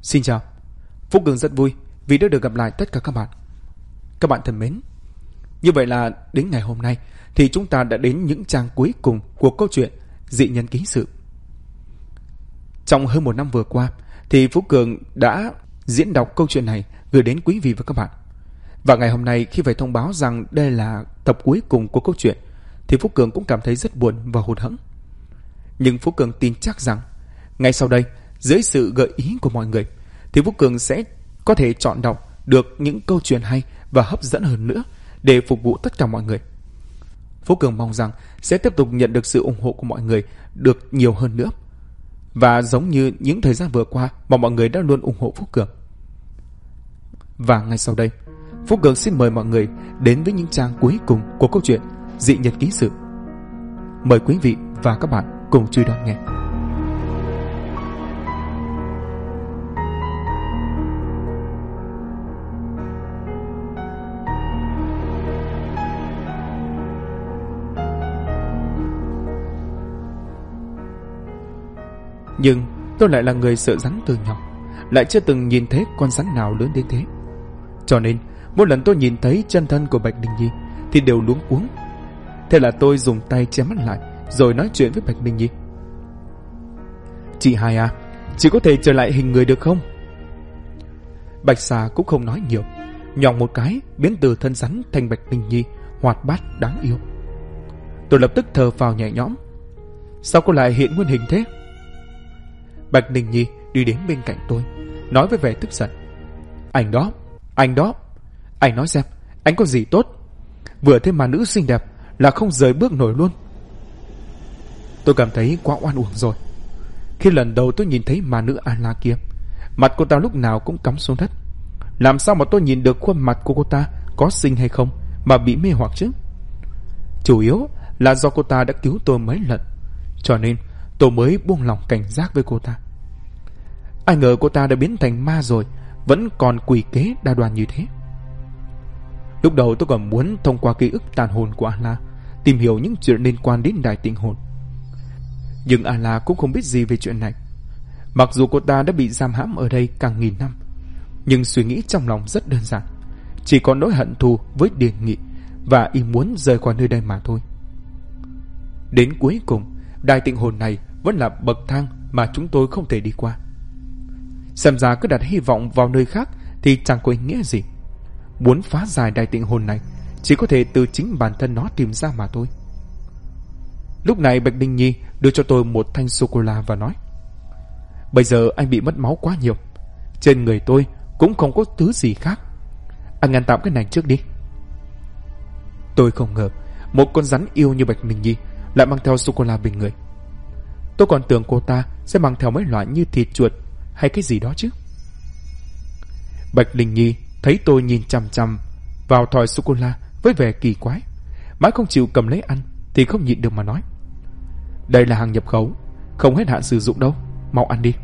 Xin chào, Phúc Cường rất vui vì đã được gặp lại tất cả các bạn. Các bạn thân mến, như vậy là đến ngày hôm nay thì chúng ta đã đến những trang cuối cùng của câu chuyện Dị Nhân Ký Sự. Trong hơn một năm vừa qua thì Phúc Cường đã diễn đọc câu chuyện này gửi đến quý vị và các bạn. Và ngày hôm nay khi phải thông báo rằng đây là tập cuối cùng của câu chuyện thì Phúc Cường cũng cảm thấy rất buồn và hụt hẫng. Nhưng Phúc Cường tin chắc rằng ngay sau đây, dưới sự gợi ý của mọi người, thì Phúc Cường sẽ có thể chọn đọc được những câu chuyện hay và hấp dẫn hơn nữa để phục vụ tất cả mọi người. Phúc Cường mong rằng sẽ tiếp tục nhận được sự ủng hộ của mọi người được nhiều hơn nữa. Và giống như những thời gian vừa qua mà mọi người đã luôn ủng hộ Phúc Cường. Và ngay sau đây, Phúc Cường xin mời mọi người đến với những trang cuối cùng của câu chuyện Dị Nhân Ký Sự. Mời quý vị và các bạn cùng truy đón nghe. Nhưng tôi lại là người sợ rắn từ nhỏ, lại chưa từng nhìn thấy con rắn nào lớn đến thế. Cho nên mỗi lần tôi nhìn thấy chân thân của Bạch Linh Nhi thì đều luống cuống. Thế là tôi dùng tay che mắt lại rồi nói chuyện với Bạch Linh Nhi. Chị Hai à, chị có thể trở lại hình người được không? Bạch Xà cũng không nói nhiều, nhỏng một cái biến từ thân rắn thành Bạch Linh Nhi hoạt bát đáng yêu. Tôi lập tức thở phào nhẹ nhõm. Sao cô lại hiện nguyên hình thế? Bạch Linh Nhi đi đến bên cạnh tôi, nói với vẻ tức giận. Anh đó, anh nói xem, anh có gì tốt? Vừa thêm mà nữ xinh đẹp là không rời bước nổi luôn. Tôi cảm thấy quá oan uổng rồi. Khi lần đầu tôi nhìn thấy mà nữ An La kia, mặt cô ta lúc nào cũng cắm xuống đất. Làm sao mà tôi nhìn được khuôn mặt của cô ta có xinh hay không mà bị mê hoặc chứ? Chủ yếu là do cô ta đã cứu tôi mấy lần, cho nên tôi mới buông lòng cảnh giác với cô ta. Ai ngờ cô ta đã biến thành ma rồi, vẫn còn quỷ kế đa đoan như thế. Lúc đầu tôi còn muốn thông qua ký ức tàn hồn của A-la tìm hiểu những chuyện liên quan đến Đại Tịnh Hồn. Nhưng A-la cũng không biết gì về chuyện này. Mặc dù cô ta đã bị giam hãm ở đây càng nghìn năm, nhưng suy nghĩ trong lòng rất đơn giản, chỉ có nỗi hận thù với Điền Nghị và ý muốn rời khỏi nơi đây mà thôi. Đến cuối cùng, Đại Tịnh Hồn này vẫn là bậc thang mà chúng tôi không thể đi qua. Xem ra cứ đặt hy vọng vào nơi khác thì chẳng có ý nghĩa gì. Muốn phá giải Đại Tịnh Hồn này chỉ có thể từ chính bản thân nó tìm ra mà thôi. Lúc này Bạch Linh Nhi đưa cho tôi một thanh sô-cô-la và nói: Bây giờ anh bị mất máu quá nhiều, trên người tôi cũng không có thứ gì khác, anh ăn tạm cái này trước đi. Tôi không ngờ một con rắn yêu như Bạch Linh Nhi lại mang theo sô-cô-la bên người. Tôi còn tưởng cô ta sẽ mang theo mấy loại như thịt chuột hay cái gì đó chứ. Bạch Linh Nhi thấy tôi nhìn chằm chằm vào thỏi sô-cô-la với vẻ kỳ quái, mãi không chịu cầm lấy ăn thì không nhịn được mà nói: Đây là hàng nhập khẩu, không hết hạn sử dụng đâu, mau ăn đi.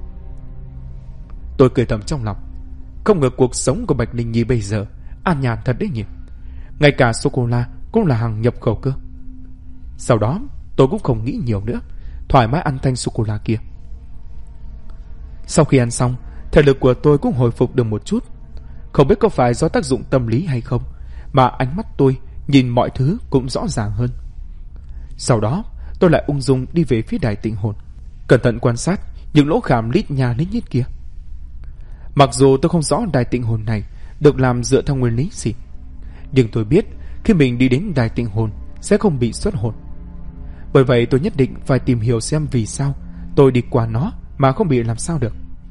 Tôi cười thầm trong lòng, không ngờ cuộc sống của Bạch Linh Nhi bây giờ an nhàn thật đấy nhỉ. Ngay cả sô-cô-la cũng là hàng nhập khẩu cơ. Sau đó tôi cũng không nghĩ nhiều nữa, thoải mái ăn thanh sô-cô-la kia. Sau khi ăn xong, thể lực của tôi cũng hồi phục được một chút. Không biết có phải do tác dụng tâm lý hay không mà ánh mắt tôi nhìn mọi thứ cũng rõ ràng hơn. Sau đó tôi lại ung dung đi về phía Đại Tịnh Hồn, cẩn thận quan sát những lỗ khảm lít nha lít nhít kia. Mặc dù tôi không rõ Đại Tịnh Hồn này được làm dựa theo nguyên lý gì, nhưng tôi biết khi mình đi đến Đại Tịnh Hồn sẽ không bị xuất hồn. Bởi vậy tôi nhất định phải tìm hiểu xem vì sao tôi đi qua nó mà không bị làm sao được.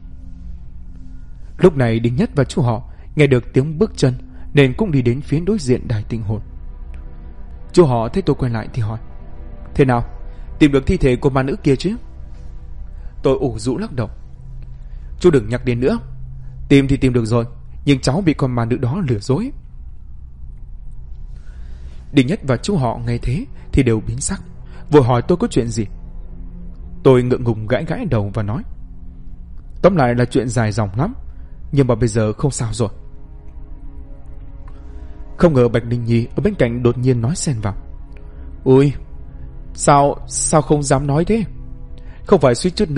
Lúc này Đinh Nhất và chú họ nghe được tiếng bước chân nên cũng đi đến phía đối diện Đại Tịnh Hồn. Chú họ thấy tôi quay lại thì hỏi: Thế nào, tìm được thi thể của ma nữ kia chứ? Tôi ủ rũ lắc đầu: Chú đừng nhắc đến nữa, tìm thì tìm được rồi, nhưng cháu bị con ma nữ đó lừa dối. Đinh Nhất và chú họ nghe thế thì đều biến sắc, vội hỏi tôi có chuyện gì. Tôi ngượng ngùng gãi gãi đầu và nói: Tóm lại là chuyện dài dòng lắm, nhưng mà bây giờ không sao rồi. Không ngờ Bạch Linh Nhi ở bên cạnh đột nhiên nói xen vào: Ui, sao không dám nói thế? Không phải suýt chút nữa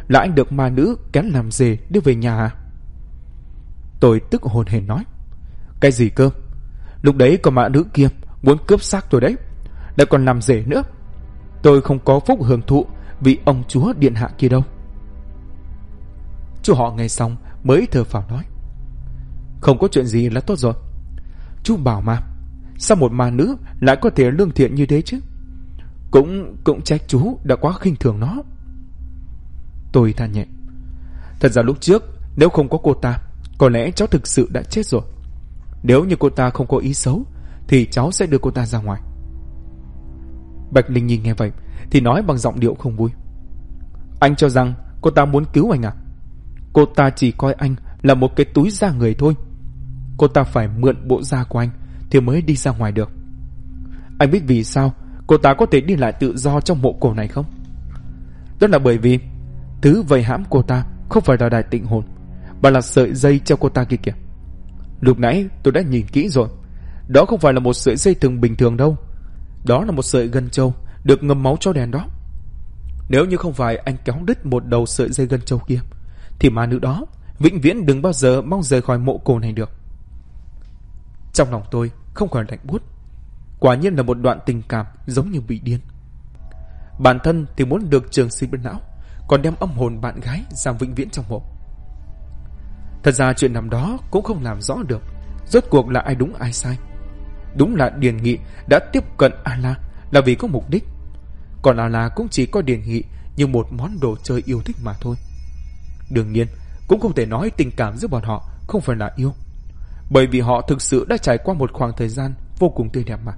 là anh được ma nữ kén làm dề đưa về nhà à? Tôi tức hồn hển nói. Cái gì cơ? Lúc đấy có ma nữ kia muốn cướp xác tôi đấy, lại còn làm rể nữa. Tôi không có phúc hưởng thụ vì ông chúa điện hạ kia đâu. Chú họ nghe xong mới thở phào nói. Không có chuyện gì là tốt rồi. Chú bảo mà, sao một ma nữ lại có thể lương thiện như thế chứ? Cũng trách chú đã quá khinh thường nó. Tôi than nhẹ. Thật ra lúc trước nếu không có cô ta, có lẽ cháu thực sự đã chết rồi. Nếu như cô ta không có ý xấu thì cháu sẽ đưa cô ta ra ngoài. Bạch Linh Nhi nghe vậy thì nói bằng giọng điệu không vui. Anh cho rằng cô ta muốn cứu anh à? Cô ta chỉ coi anh là một cái túi da người thôi. Cô ta phải mượn bộ da của anh thì mới đi ra ngoài được. Anh biết vì sao cô ta có thể đi lại tự do trong mộ cổ này không? Đó là bởi vì thứ vây hãm cô ta không phải là đài tịnh hồn, mà là sợi dây treo cô ta kia kìa. Lúc nãy tôi đã nhìn kỹ rồi. Đó không phải là một sợi dây thừng bình thường đâu. Đó là một sợi gân trâu được ngâm máu chó đen đó. Nếu như không phải anh kéo đứt một đầu sợi dây gân trâu kia thì ma nữ đó vĩnh viễn đừng bao giờ mong rời khỏi mộ cổ này được. Trong lòng tôi không khỏi lạnh buốt. Quả nhiên là một đoạn tình cảm giống như bị điên. Bản thân thì muốn được trường sinh bất lão, còn đem âm hồn bạn gái giam vĩnh viễn trong mộ. Thật ra chuyện năm đó cũng không làm rõ được rốt cuộc là ai đúng ai sai. Đúng là Điền Nghị đã tiếp cận A-la là vì có mục đích, còn A-la cũng chỉ coi Điền Nghị như một món đồ chơi yêu thích mà thôi. Đương nhiên cũng không thể nói tình cảm giữa bọn họ không phải là yêu, bởi vì họ thực sự đã trải qua một khoảng thời gian vô cùng tươi đẹp mà.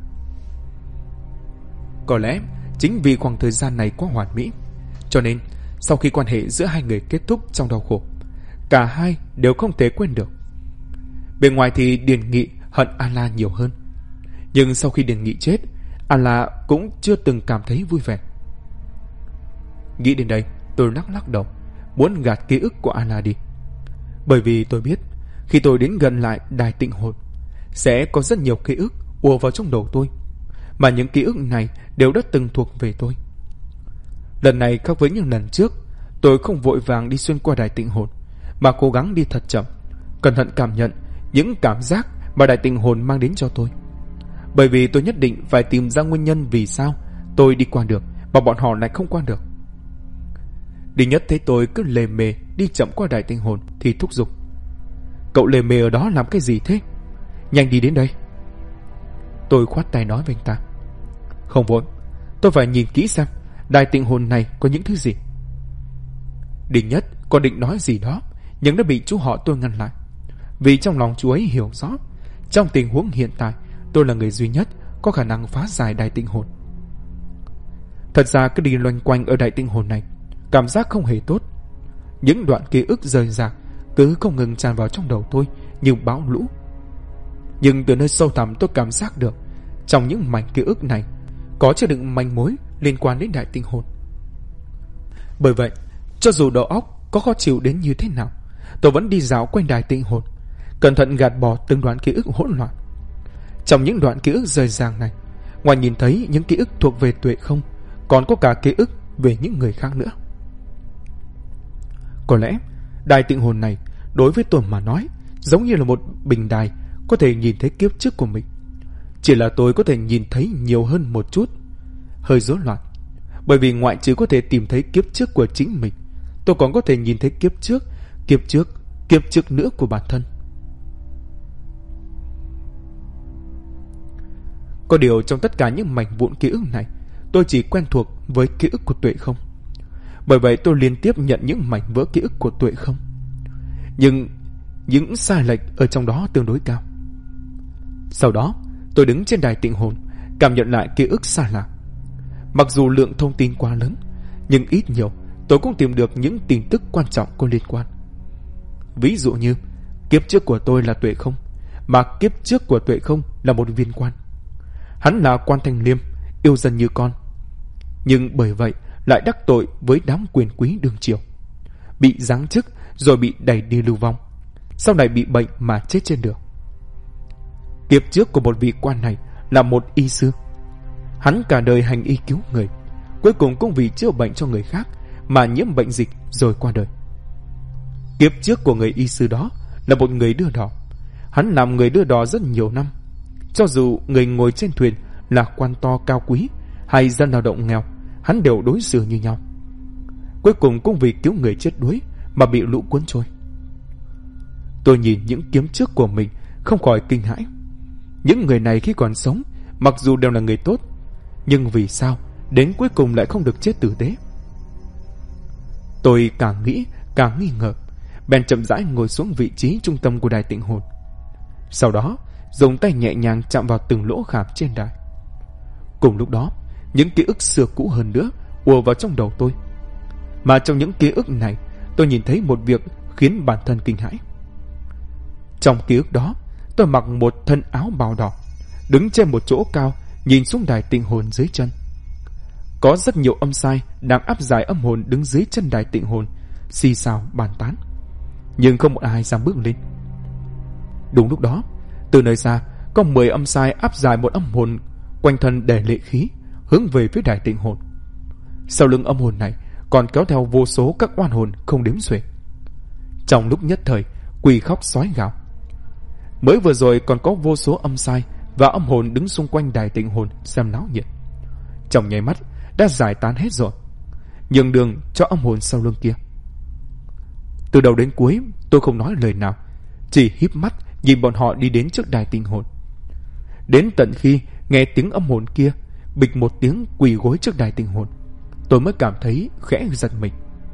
Có lẽ chính vì khoảng thời gian này quá hoàn mỹ, cho nên sau khi quan hệ giữa hai người kết thúc trong đau khổ, cả hai đều không thể quên được. Bên ngoài thì Điền Nghị hận A-la nhiều hơn, nhưng sau khi Điền Nghị chết, A-la cũng chưa từng cảm thấy vui vẻ. Nghĩ đến đây, tôi lắc đầu, muốn gạt ký ức của A-la đi. Bởi vì tôi biết, khi tôi đến gần lại đài tịnh hồn, sẽ có rất nhiều ký ức ùa vào trong đầu tôi, mà những ký ức này đều đã từng thuộc về tôi. Lần này khác với những lần trước, tôi không vội vàng đi xuyên qua đài tịnh hồn, mà cố gắng đi thật chậm, cẩn thận cảm nhận những cảm giác mà đài tịnh hồn mang đến cho tôi. Bởi vì tôi nhất định phải tìm ra nguyên nhân vì sao tôi đi qua được mà bọn họ lại không qua được. Đinh Nhất thấy tôi cứ lề mề đi chậm qua đài tịnh hồn thì thúc giục. Cậu lề mề ở đó làm cái gì thế? Nhanh đi đến đây. Tôi khoát tay nói với anh ta. Không vội, tôi phải nhìn kỹ xem đài tịnh hồn này có những thứ gì. Đinh Nhất còn định nói gì đó, nhưng đã bị chú họ tôi ngăn lại. Vì trong lòng chú ấy hiểu rõ, trong tình huống hiện tại, tôi là người duy nhất có khả năng phá giải đài tịnh hồn. Thật ra cứ đi loanh quanh ở đài tịnh hồn này, cảm giác không hề tốt. Những đoạn ký ức rời rạc cứ không ngừng tràn vào trong đầu tôi như bão lũ. Nhưng từ nơi sâu thẳm tôi cảm giác được, trong những mảnh ký ức này có chứa đựng manh mối liên quan đến đại tịnh hồn. Bởi vậy, cho dù đầu óc có khó chịu đến như thế nào, tôi vẫn đi dạo quanh đài tịnh hồn, cẩn thận gạt bỏ từng đoạn ký ức hỗn loạn. Trong những đoạn ký ức rời rạc này, ngoài nhìn thấy những ký ức thuộc về Tuệ Không, còn có cả ký ức về những người khác nữa. Có lẽ đài tịnh hồn này đối với tôi mà nói giống như là một bình đài có thể nhìn thấy kiếp trước của mình. Chỉ là tôi có thể nhìn thấy nhiều hơn một chút, hơi rối loạn. Bởi vì ngoại trừ có thể tìm thấy kiếp trước của chính mình, tôi còn có thể nhìn thấy kiếp trước nữa của bản thân. Có điều trong tất cả những mảnh vụn ký ức này, tôi chỉ quen thuộc với ký ức của Tuệ Không. Bởi vậy tôi liên tiếp nhận những mảnh vỡ ký ức của Tuệ Không, nhưng những sai lệch ở trong đó tương đối cao. Sau đó tôi đứng trên đài tịnh hồn, cảm nhận lại ký ức xa lạ. Mặc dù lượng thông tin quá lớn, nhưng ít nhiều tôi cũng tìm được những tin tức quan trọng có liên quan. Ví dụ như kiếp trước của tôi là Tuệ Không, mà kiếp trước của Tuệ Không là một viên quan. Hắn là quan thanh liêm, yêu dân như con, nhưng bởi vậy lại đắc tội với đám quyền quý đương triều, bị giáng chức rồi bị đẩy đi lưu vong, sau này bị bệnh mà chết trên đường. Kiếp trước của một vị quan này là một y sư. Hắn cả đời hành y cứu người, cuối cùng cũng vì chữa bệnh cho người khác mà nhiễm bệnh dịch rồi qua đời. Kiếp trước của người y sư đó là một người đưa đò. Hắn làm người đưa đò rất nhiều năm. Cho dù người ngồi trên thuyền là quan to cao quý hay dân lao động nghèo, hắn đều đối xử như nhau. Cuối cùng cũng vì cứu người chết đuối mà bị lũ cuốn trôi. Tôi nhìn những kiếp trước của mình không khỏi kinh hãi. Những người này khi còn sống mặc dù đều là người tốt, nhưng vì sao đến cuối cùng lại không được chết tử tế? Tôi càng nghĩ càng nghi ngờ, bèn chậm rãi ngồi xuống vị trí trung tâm của đài tịnh hồn. Sau đó dùng tay nhẹ nhàng chạm vào từng lỗ khảm trên đài. Cùng lúc đó, những ký ức xưa cũ hơn nữa ùa vào trong đầu tôi. Mà trong những ký ức này, tôi nhìn thấy một việc khiến bản thân kinh hãi. Trong ký ức đó, tôi mặc một thân áo bào đỏ, đứng trên một chỗ cao, nhìn xuống đài tịnh hồn dưới chân. Có rất nhiều âm sai đang áp giải âm hồn đứng dưới chân đài tịnh hồn, xì xào bàn tán, nhưng không một ai dám bước lên. Đúng lúc đó, từ nơi xa có 10 âm sai áp giải một âm hồn quanh thân để lệ khí, hướng về phía đài tịnh hồn. Sau lưng âm hồn này còn kéo theo vô số các oan hồn không đếm xuể. Trong lúc nhất thời, quỳ khóc sói gào. Mới vừa rồi còn có vô số âm sai và âm hồn đứng xung quanh đài tịnh hồn xem náo nhiệt, trong nháy mắt đã giải tán hết rồi, nhường đường cho âm hồn sau lưng kia. Từ đầu đến cuối tôi không nói lời nào, chỉ híp mắt nhìn bọn họ đi đến trước đài tịnh hồn. Đến tận khi nghe tiếng âm hồn kia bịch một tiếng quỳ gối trước đài tịnh hồn, tôi mới cảm thấy khẽ giật mình.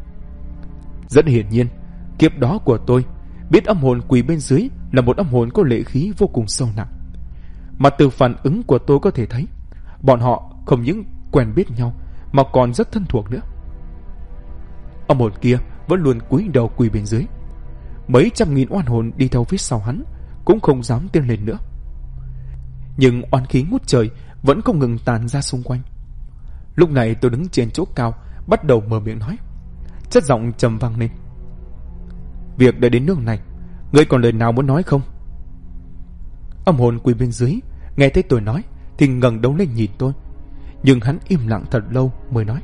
Rất hiển nhiên, kiếp đó của tôi biết âm hồn quỳ bên dưới là một âm hồn có lệ khí vô cùng sâu nặng. Mà từ phản ứng của tôi có thể thấy, bọn họ không những quen biết nhau mà còn rất thân thuộc nữa. Âm hồn kia vẫn luôn cúi đầu quỳ bên dưới. Mấy trăm nghìn oan hồn đi theo phía sau hắn cũng không dám tiến lên nữa. Nhưng oan khí ngút trời vẫn không ngừng tàn ra xung quanh. Lúc này tôi đứng trên chỗ cao, bắt đầu mở miệng nói, chất giọng trầm vang lên. Việc đã đến nước này, ngươi còn lời nào muốn nói không? Âm hồn quỳ bên dưới nghe thấy tôi nói thì ngẩng đầu lên nhìn tôi, nhưng hắn im lặng thật lâu mới nói,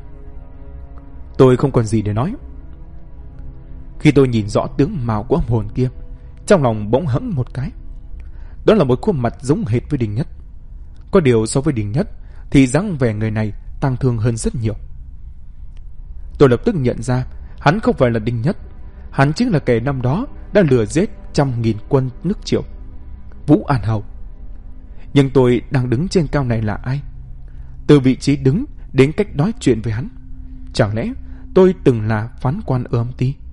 tôi không còn gì để nói. Khi tôi nhìn rõ tướng mạo của âm hồn kia, trong lòng bỗng hẫng một cái. Đó là một khuôn mặt giống hệt với Đình Nhất. Có điều so với Đình Nhất thì dáng vẻ người này tang thương hơn rất nhiều. Tôi lập tức nhận ra hắn không phải là Đình Nhất. Hắn chính là kẻ năm đó đã lừa giết 100.000 quân nước Triệu, Vũ An Hầu. Nhưng tôi đang đứng trên cao này là ai? Từ vị trí đứng đến cách nói chuyện với hắn, chẳng lẽ tôi từng là phán quan ở âm ty?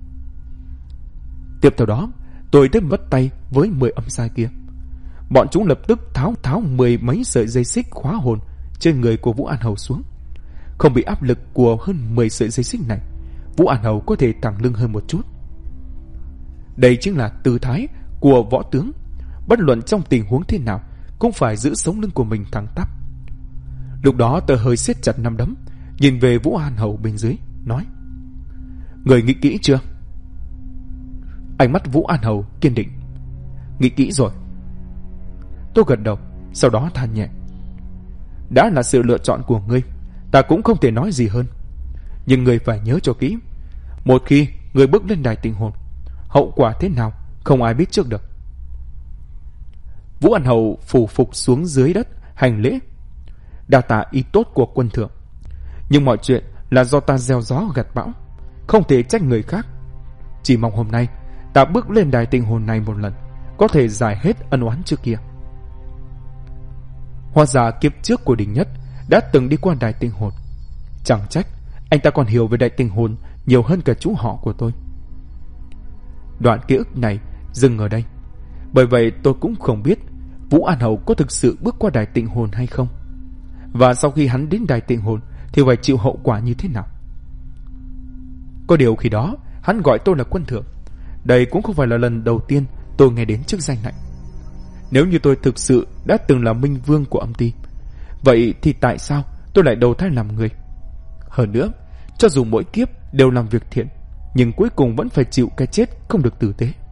Tiếp theo đó, tôi tiếp bắt tay với 10 âm sai kia. Bọn chúng lập tức tháo 10 mấy sợi dây xích khóa hồn trên người của Vũ An Hầu xuống. Không bị áp lực của hơn 10 sợi dây xích này, Vũ An Hầu có thể thẳng lưng hơn một chút. Đây chính là tư thái của võ tướng, bất luận trong tình huống thế nào cũng phải giữ sống lưng của mình thẳng tắp. Lúc đó tôi hơi siết chặt nắm đấm, nhìn về Vũ An Hầu bên dưới, nói, người nghĩ kỹ chưa? Ánh mắt Vũ An Hầu kiên định. Nghĩ kỹ rồi. Tôi gật đầu, sau đó than nhẹ. Đã là sự lựa chọn của ngươi, ta cũng không thể nói gì hơn. Nhưng ngươi phải nhớ cho kỹ, một khi ngươi bước lên đài tịnh hồn, hậu quả thế nào không ai biết trước được. Vũ An Hầu phủ phục xuống dưới đất hành lễ. Đa tạ ý tốt của quân thượng, nhưng mọi chuyện là do ta gieo gió gặt bão, không thể trách người khác. Chỉ mong hôm nay ta bước lên đài tịnh hồn này một lần, có thể giải hết ân oán trước kia. Hóa ra kiếp trước của Đình Nhất đã từng đi qua đài tịnh hồn. Chẳng trách anh ta còn hiểu về đài tịnh hồn nhiều hơn cả chú họ của tôi. Đoạn ký ức này dừng ở đây. Bởi vậy tôi cũng không biết Vũ An Hầu có thực sự bước qua đài tịnh hồn hay không, và sau khi hắn đến đài tịnh hồn thì phải chịu hậu quả như thế nào. Có điều khi đó hắn gọi tôi là quân thượng. Đây cũng không phải là lần đầu tiên tôi nghe đến chức danh này. Nếu như tôi thực sự đã từng là minh vương của âm ty, vậy thì tại sao tôi lại đầu thai làm người? Hơn nữa, cho dù mỗi kiếp đều làm việc thiện, nhưng cuối cùng vẫn phải chịu cái chết không được tử tế.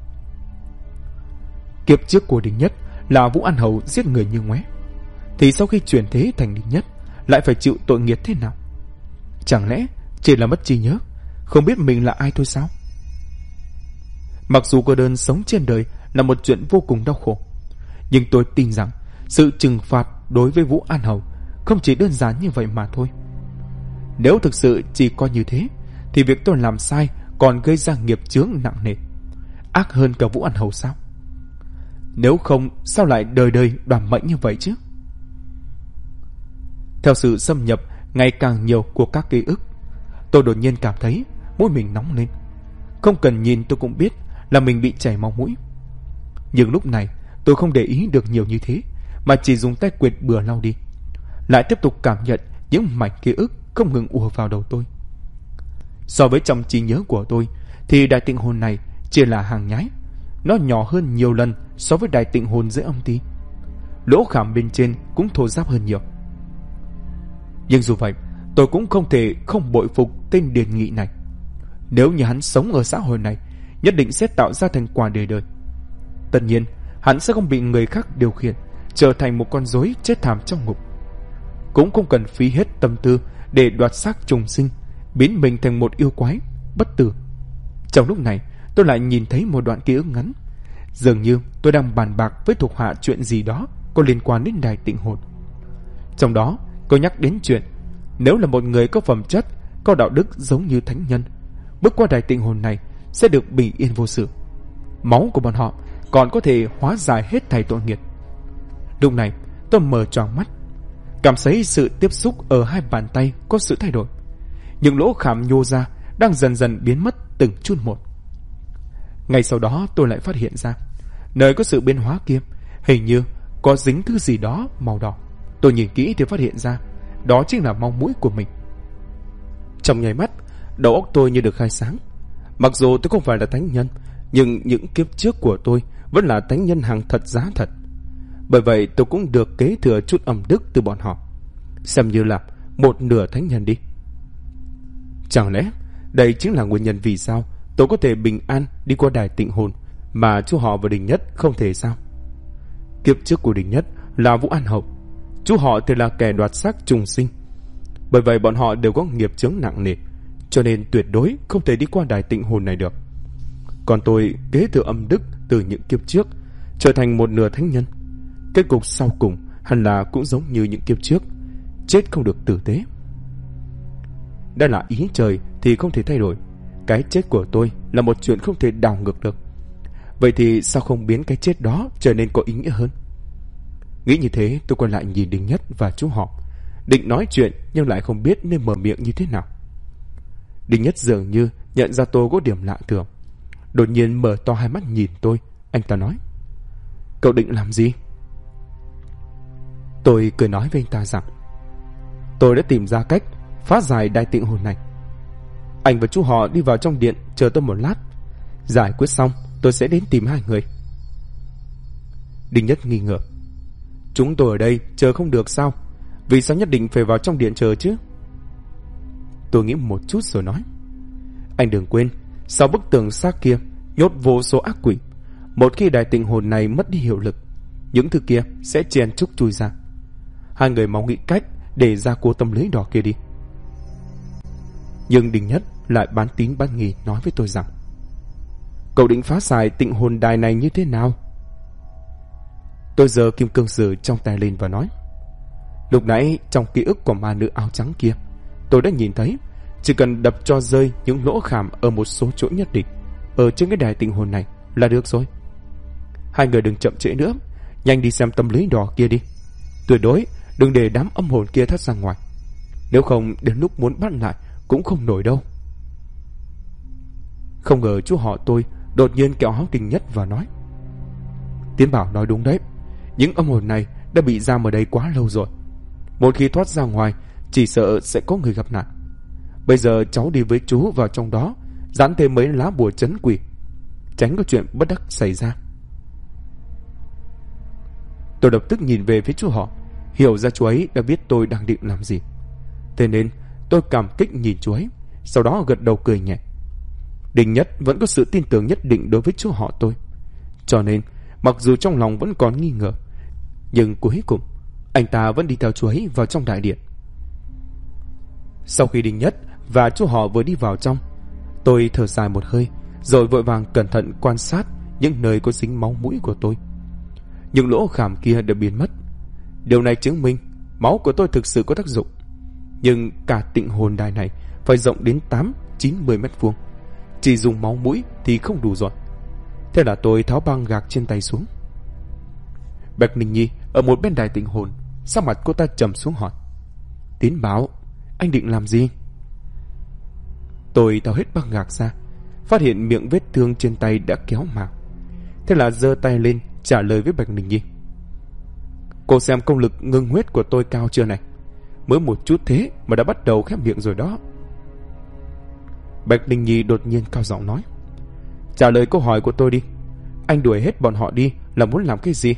Kiếp trước của Đình Nhất là Vũ An Hầu giết người như ngoé, thì sau khi chuyển thế thành Đình Nhất lại phải chịu tội nghiệp thế nào? Chẳng lẽ chỉ là mất trí nhớ, không biết mình là ai thôi sao? Mặc dù cô đơn sống trên đời là một chuyện vô cùng đau khổ, nhưng tôi tin rằng sự trừng phạt đối với Vũ An Hầu không chỉ đơn giản như vậy mà thôi. Nếu thực sự chỉ coi như thế, thì việc tôi làm sai còn gây ra nghiệp chướng nặng nề, ác hơn cả Vũ An Hầu sao? Nếu không, sao lại đời đời đoạt mệnh như vậy chứ? Theo sự xâm nhập ngày càng nhiều của các ký ức, tôi đột nhiên cảm thấy mũi mình nóng lên. Không cần nhìn tôi cũng biết là mình bị chảy máu mũi. Nhưng lúc này tôi không để ý được nhiều như thế, mà chỉ dùng tay quệt bừa lau đi, lại tiếp tục cảm nhận những mảnh ký ức không ngừng ùa vào đầu tôi. So với trong trí nhớ của tôi thì đại tịnh hồn này chỉ là hàng nhái, nó nhỏ hơn nhiều lần so với đại tịnh hồn dưới âm ti. Lỗ khảm bên trên cũng thô ráp hơn nhiều. Nhưng dù vậy, tôi cũng không thể không bội phục tên Điền Nghị này. Nếu như hắn sống ở xã hội này, nhất định sẽ tạo ra thành quả đời đời. Tất nhiên, hắn sẽ không bị người khác điều khiển, trở thành một con rối chết thảm trong ngục. Cũng không cần phí hết tâm tư để đoạt xác trùng sinh, biến mình thành một yêu quái bất tử. Trong lúc này, tôi lại nhìn thấy một đoạn ký ức ngắn. Dường như tôi đang bàn bạc với thuộc hạ chuyện gì đó có liên quan đến đại tịnh hồn. Trong đó, cô nhắc đến chuyện nếu là một người có phẩm chất, có đạo đức giống như thánh nhân, bước qua đại tịnh hồn này sẽ được bình yên vô sự. Máu của bọn họ còn có thể hóa giải hết thảy tội nghiệp. Lúc này tôi mở tròn mắt, cảm thấy sự tiếp xúc ở hai bàn tay có sự thay đổi. Những lỗ khảm nhô ra đang dần dần biến mất từng chút một. Ngay sau đó tôi lại phát hiện ra nơi có sự biến hóa kia hình như có dính thứ gì đó màu đỏ. Tôi nhìn kỹ thì phát hiện ra đó chính là máu mũi của mình. Trong nháy mắt, đầu óc tôi như được khai sáng. Mặc dù tôi không phải là thánh nhân, nhưng những kiếp trước của tôi vẫn là thánh nhân hàng thật giá thật. Bởi vậy tôi cũng được kế thừa chút âm đức từ bọn họ, xem như là một nửa thánh nhân đi. Chẳng lẽ đây chính là nguyên nhân vì sao tôi có thể bình an đi qua đài tịnh hồn mà chú họ và Đình Nhất không thể sao? Kiếp trước của Đình Nhất là Vũ An Hầu, chú họ thì là kẻ đoạt xác trùng sinh. Bởi vậy bọn họ đều có nghiệp chướng nặng nề, cho nên tuyệt đối không thể đi qua đài tịnh hồn này được. Còn tôi kế thừa âm đức từ những kiếp trước, trở thành một nửa thánh nhân. Kết cục sau cùng hẳn là cũng giống như những kiếp trước, chết không được tử tế. Đã là ý trời thì không thể thay đổi. Cái chết của tôi là một chuyện không thể đảo ngược được. Vậy thì sao không biến cái chết đó trở nên có ý nghĩa hơn? Nghĩ như thế, tôi quay lại nhìn Đình Nhất và chú họ, định nói chuyện nhưng lại không biết nên mở miệng như thế nào. Đình Nhất dường như nhận ra tôi có điểm lạ thường, đột nhiên mở to hai mắt nhìn tôi. Anh ta nói: "Cậu định làm gì?" Tôi cười nói với anh ta rằng tôi đã tìm ra cách phá giải đại tịnh hồn này. Anh và chú họ đi vào trong điện chờ tôi một lát, giải quyết xong tôi sẽ đến tìm hai người. Đình Nhất nghi ngờ: "Chúng tôi ở đây chờ không được sao? Vì sao nhất định phải vào trong điện chờ chứ?" Tôi nghĩ một chút rồi nói: "Anh đừng quên, sau bức tường xác kia nhốt vô số ác quỷ. Một khi đại tịnh hồn này mất đi hiệu lực, những thứ kia sẽ chen chúc chui ra. Hai người mau nghĩ cách để ra cô tâm lưới đỏ kia đi." Nhưng Đình Nhất lại bán tín bán nghi nói với tôi rằng: "Cậu định phá giải tịnh hồn đài này như thế nào?" Tôi giơ kim cương sử trong tay lên và nói: "Lúc nãy trong ký ức của ma nữ áo trắng kia, tôi đã nhìn thấy chỉ cần đập cho rơi những lỗ khảm ở một số chỗ nhất định ở trên cái đài tịnh hồn này là được rồi. Hai người đừng chậm trễ nữa, nhanh đi xem tâm lưới đỏ kia đi. Tuyệt đối đừng để đám âm hồn kia thoát ra ngoài, nếu không đến lúc muốn bắt lại cũng không nổi đâu." Không ngờ chú họ tôi đột nhiên kéo áo Đình Nhất và nói: "Tiến Bảo nói đúng đấy, những âm hồn này đã bị giam ở đây quá lâu rồi. Một khi thoát ra ngoài, chỉ sợ sẽ có người gặp nạn. Bây giờ cháu đi với chú vào trong đó, dán thêm mấy lá bùa trấn quỷ, tránh có chuyện bất đắc xảy ra." Tôi lập tức nhìn về phía chú họ, hiểu ra chú ấy đã biết tôi đang định làm gì. Thế nên tôi cảm kích nhìn chú ấy, sau đó gật đầu cười nhẹ. Đình Nhất vẫn có sự tin tưởng nhất định đối với chú họ tôi, cho nên mặc dù trong lòng vẫn còn nghi ngờ, nhưng cuối cùng anh ta vẫn đi theo chú ấy vào trong đại điện. Sau khi Đình Nhất và chú họ vừa đi vào trong, Tôi thở dài một hơi, rồi vội vàng cẩn thận quan sát những nơi có dính máu mũi của tôi. Những lỗ khảm kia đều biến mất. Điều này chứng minh máu của tôi thực sự có tác dụng. Nhưng cả tịnh hồn đài này phải rộng đến 8-90 mét vuông, chỉ dùng máu mũi thì không đủ rồi. Thế là tôi tháo băng gạc trên tay xuống. Bạch Ninh Nhi ở một bên đài tịnh hồn, sắc mặt cô ta trầm xuống hỏi: Tín Bảo, anh định làm gì? Tôi tháo hết băng gạc ra, phát hiện miệng vết thương trên tay đã kéo màng. Thế là giơ tay lên trả lời với Bạch Ninh Nhi: Cô xem công lực ngưng huyết của tôi cao chưa này? Mới một chút thế mà đã bắt đầu khép miệng rồi đó. Bạch Ninh Nhi đột nhiên cao giọng nói: Trả lời câu hỏi của tôi đi. Anh đuổi hết bọn họ đi là muốn làm cái gì?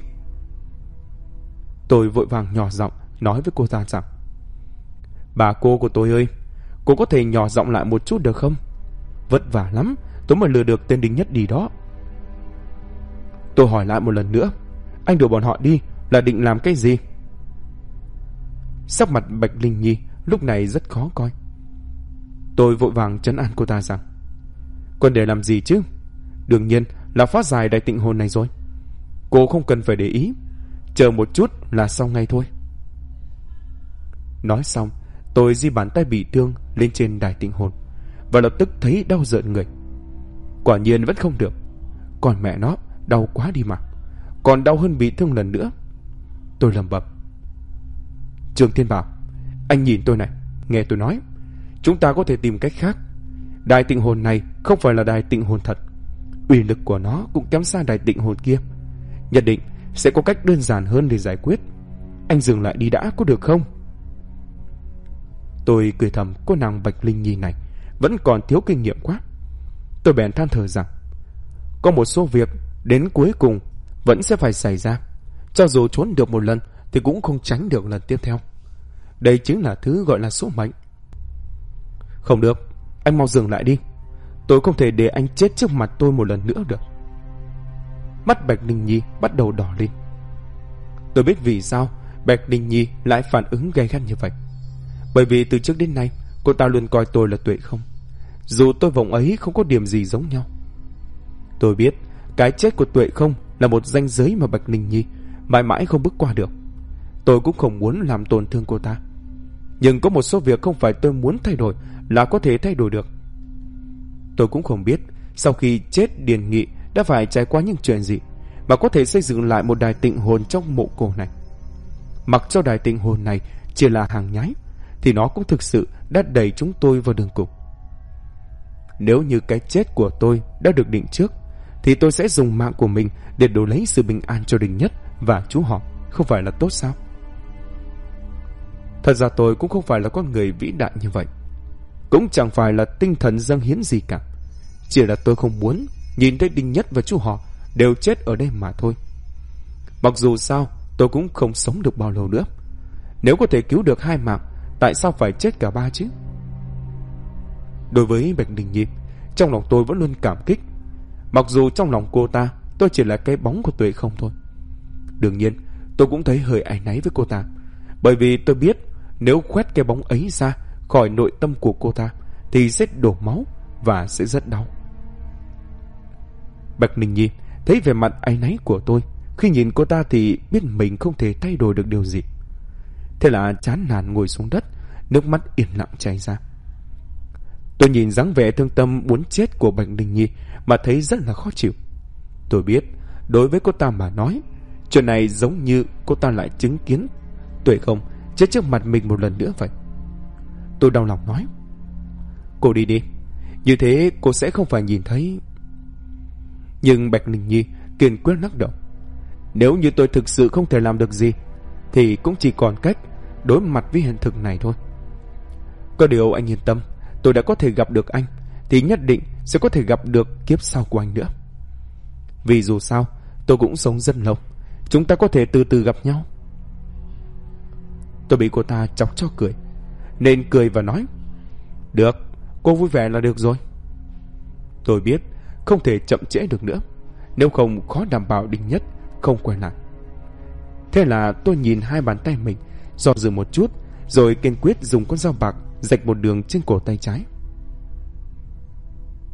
Tôi vội vàng nhỏ giọng nói với cô ta rằng: Bà cô của tôi ơi, cô có thể nhỏ giọng lại một chút được không? Vất vả lắm tôi mới lừa được tên Đinh Nhất đi đó. Tôi hỏi lại một lần nữa, anh đuổi bọn họ đi là định làm cái gì? Sắc mặt Bạch Linh Nhi lúc này rất khó coi. Tôi vội vàng trấn an cô ta rằng: Còn để làm gì chứ? Đương nhiên là phá giải đại tịnh hồn này rồi. Cô không cần phải để ý, chờ một chút là xong ngay thôi. Nói xong, tôi di bàn tay bị thương lên trên đài tịnh hồn và lập tức thấy đau rợn người. Quả nhiên vẫn không được. Còn mẹ nó, đau quá đi mà. Còn đau hơn bị thương lần nữa. Tôi lẩm bẩm: Trương Thiên Bảo, anh nhìn tôi này, nghe tôi nói, chúng ta có thể tìm cách khác. Đài tịnh hồn này không phải là đài tịnh hồn thật. Uy lực của nó cũng kém xa đài tịnh hồn kia. Nhất định sẽ có cách đơn giản hơn để giải quyết. Anh dừng lại đi đã, có được không? Tôi cười thầm, cô nàng Bạch Linh Nhi này vẫn còn thiếu kinh nghiệm quá. Tôi bèn than thở rằng có một số việc đến cuối cùng vẫn sẽ phải xảy ra. Cho dù trốn được một lần thì cũng không tránh được lần tiếp theo. Đây chính là thứ gọi là số mệnh. Không được, anh mau dừng lại đi. Tôi không thể để anh chết trước mặt tôi một lần nữa được. Mắt Bạch Ninh Nhi bắt đầu đỏ lên. Tôi biết vì sao Bạch Ninh Nhi lại phản ứng gay gắt như vậy. Bởi vì từ trước đến nay cô ta luôn coi tôi là Tuệ Không, dù tôi và ông ấy không có điểm gì giống nhau. Tôi biết cái chết của Tuệ Không là một ranh giới mà Bạch Ninh Nhi mãi mãi không bước qua được. Tôi cũng không muốn làm tổn thương cô ta. Nhưng có một số việc không phải tôi muốn thay đổi là có thể thay đổi được. Tôi cũng không biết sau khi chết Điền Nghị đã phải trải qua những chuyện gì mà có thể xây dựng lại một đài tịnh hồn trong mộ cổ này. Mặc cho đài tịnh hồn này chỉ là hàng nhái thì nó cũng thực sự đã đẩy chúng tôi vào đường cùng. Nếu như cái chết của tôi đã được định trước thì tôi sẽ dùng mạng của mình để đổi lấy sự bình an cho Đình Nhất và chú họ, không phải là tốt sao? Thật ra tôi cũng không phải là con người vĩ đại như vậy, cũng chẳng phải là tinh thần dâng hiến gì cả. Chỉ là tôi không muốn nhìn thấy Đinh Nhất và chú họ đều chết ở đây mà thôi. Mặc dù sao tôi cũng không sống được bao lâu nữa. Nếu có thể cứu được 2 mạng, tại sao phải chết cả 3 chứ? Đối với Bạch Đình Nhi, trong lòng tôi vẫn luôn cảm kích. Mặc dù trong lòng cô ta tôi chỉ là cái bóng của Tuệ Không thôi. Đương nhiên tôi cũng thấy hơi áy náy với cô ta, bởi vì tôi biết nếu khoét cái bóng ấy ra khỏi nội tâm của cô ta thì sẽ đổ máu và sẽ rất đau. Bạch Ninh Nhi thấy vẻ mặt áy náy của tôi khi nhìn cô ta thì biết mình không thể thay đổi được điều gì. Thế là chán nản ngồi xuống đất, nước mắt yên lặng chảy ra. Tôi nhìn dáng vẻ thương tâm muốn chết của Bạch Ninh Nhi mà thấy rất là khó chịu. Tôi biết đối với cô ta mà nói, chuyện này giống như cô ta lại chứng kiến Tuệ Không chết trước mặt mình một lần nữa vậy. Tôi đau lòng nói: Cô đi đi, như thế cô sẽ không phải nhìn thấy. Nhưng Bạch Ninh Nhi kiên quyết lắc đầu: Nếu như tôi thực sự không thể làm được gì thì cũng chỉ còn cách đối mặt với hiện thực này thôi. Có điều anh yên tâm, tôi đã có thể gặp được anh thì nhất định sẽ có thể gặp được kiếp sau của anh nữa. Vì dù sao tôi cũng sống rất lâu, chúng ta có thể từ từ gặp nhau. Tôi bị cô ta chọc cho cười, nên cười và nói: Được, cô vui vẻ là được rồi. Tôi biết không thể chậm trễ được nữa, nếu không khó đảm bảo Đinh Nhất không quay lại. Thế là tôi nhìn 2 bàn tay mình, do dự một chút, rồi kiên quyết dùng con dao bạc rạch một đường trên cổ tay trái.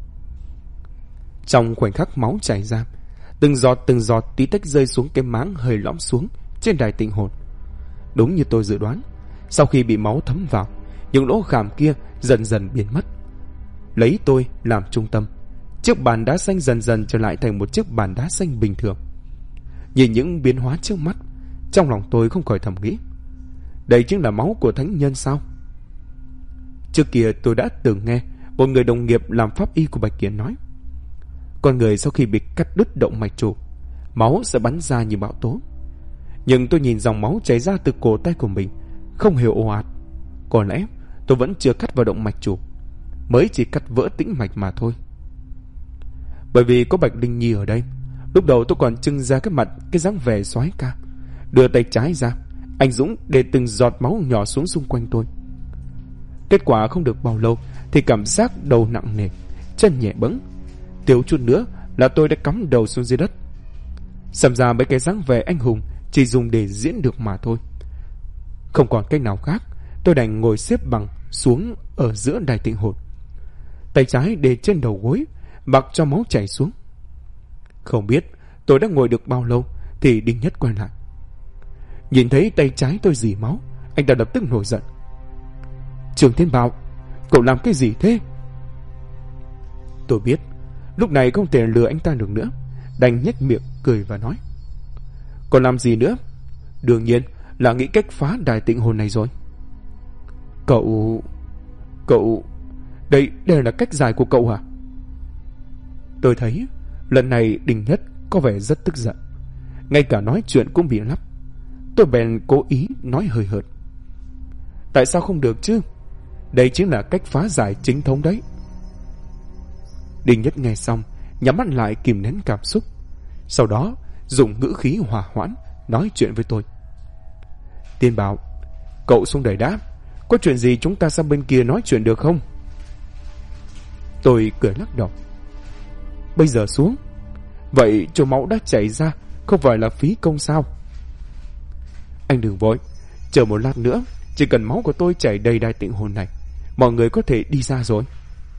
Trong khoảnh khắc máu chảy ra, từng giọt tí tách rơi xuống cái máng hơi lõm xuống trên đài tịnh hồn. Đúng như tôi dự đoán, sau khi bị máu thấm vào, những lỗ khảm kia dần dần biến mất. Lấy tôi làm trung tâm, chiếc bàn đá xanh dần dần trở lại thành một chiếc bàn đá xanh bình thường. Nhìn những biến hóa trước mắt, trong lòng tôi không khỏi thầm nghĩ, đây chính là máu của thánh nhân sao? Trước kia tôi đã từng nghe một người đồng nghiệp làm pháp y của Bạch Kiến nói, con người sau khi bị cắt đứt động mạch chủ, máu sẽ bắn ra như bão tố. Nhưng tôi nhìn dòng máu chảy ra từ cổ tay của mình không hề ồ ạt. Có lẽ tôi vẫn chưa cắt vào động mạch chủ, mới chỉ cắt vỡ tĩnh mạch mà thôi. Bởi vì có Bạch Linh Nhi ở đây, lúc đầu tôi còn trưng ra cái mặt, cái dáng vẻ soái ca, đưa tay trái ra, anh Dũng để từng giọt máu nhỏ xuống xung quanh tôi. Kết quả không được bao lâu thì cảm giác đầu nặng nề, chân nhẹ bẫng, thiếu chút nữa là tôi đã cắm đầu xuống dưới đất. Xem ra mấy cái dáng vẻ anh hùng chỉ dùng để diễn được mà thôi. Không còn cách nào khác, tôi đành ngồi xếp bằng xuống ở giữa đài tịnh hồn, tay trái để trên đầu gối, mặc cho máu chảy xuống. Không biết tôi đã ngồi được bao lâu thì Đinh Nhất quay lại. Nhìn thấy tay trái tôi rỉ máu, anh ta lập tức nổi giận. Trường Thiên Bảo, cậu làm cái gì thế? Tôi biết lúc này không thể lừa anh ta được nữa, đành nhếch miệng cười và nói, còn làm gì nữa? Đương nhiên là nghĩ cách phá đài tịnh hồn này rồi. Cậu... Đây là cách giải của cậu hả? Tôi thấy lần này Đinh Nhất có vẻ rất tức giận, ngay cả nói chuyện cũng bị lắp. Tôi bèn cố ý nói hơi hợt. Tại sao không được chứ? Đây chính là cách phá giải chính thống đấy. Đinh Nhất nghe xong, nhắm mắt lại kìm nén cảm xúc, sau đó dùng ngữ khí hòa hoãn nói chuyện với tôi. Tiên Bảo, cậu xuống đời đáp, có chuyện gì chúng ta sang bên kia nói chuyện được không? Tôi cười lắc đầu. Bây giờ xuống? Vậy chỗ máu đã chảy ra không phải là phí công sao? Anh đừng vội, chờ một lát nữa, chỉ cần máu của tôi chảy đầy đài tịnh hồn này, mọi người có thể đi ra rồi.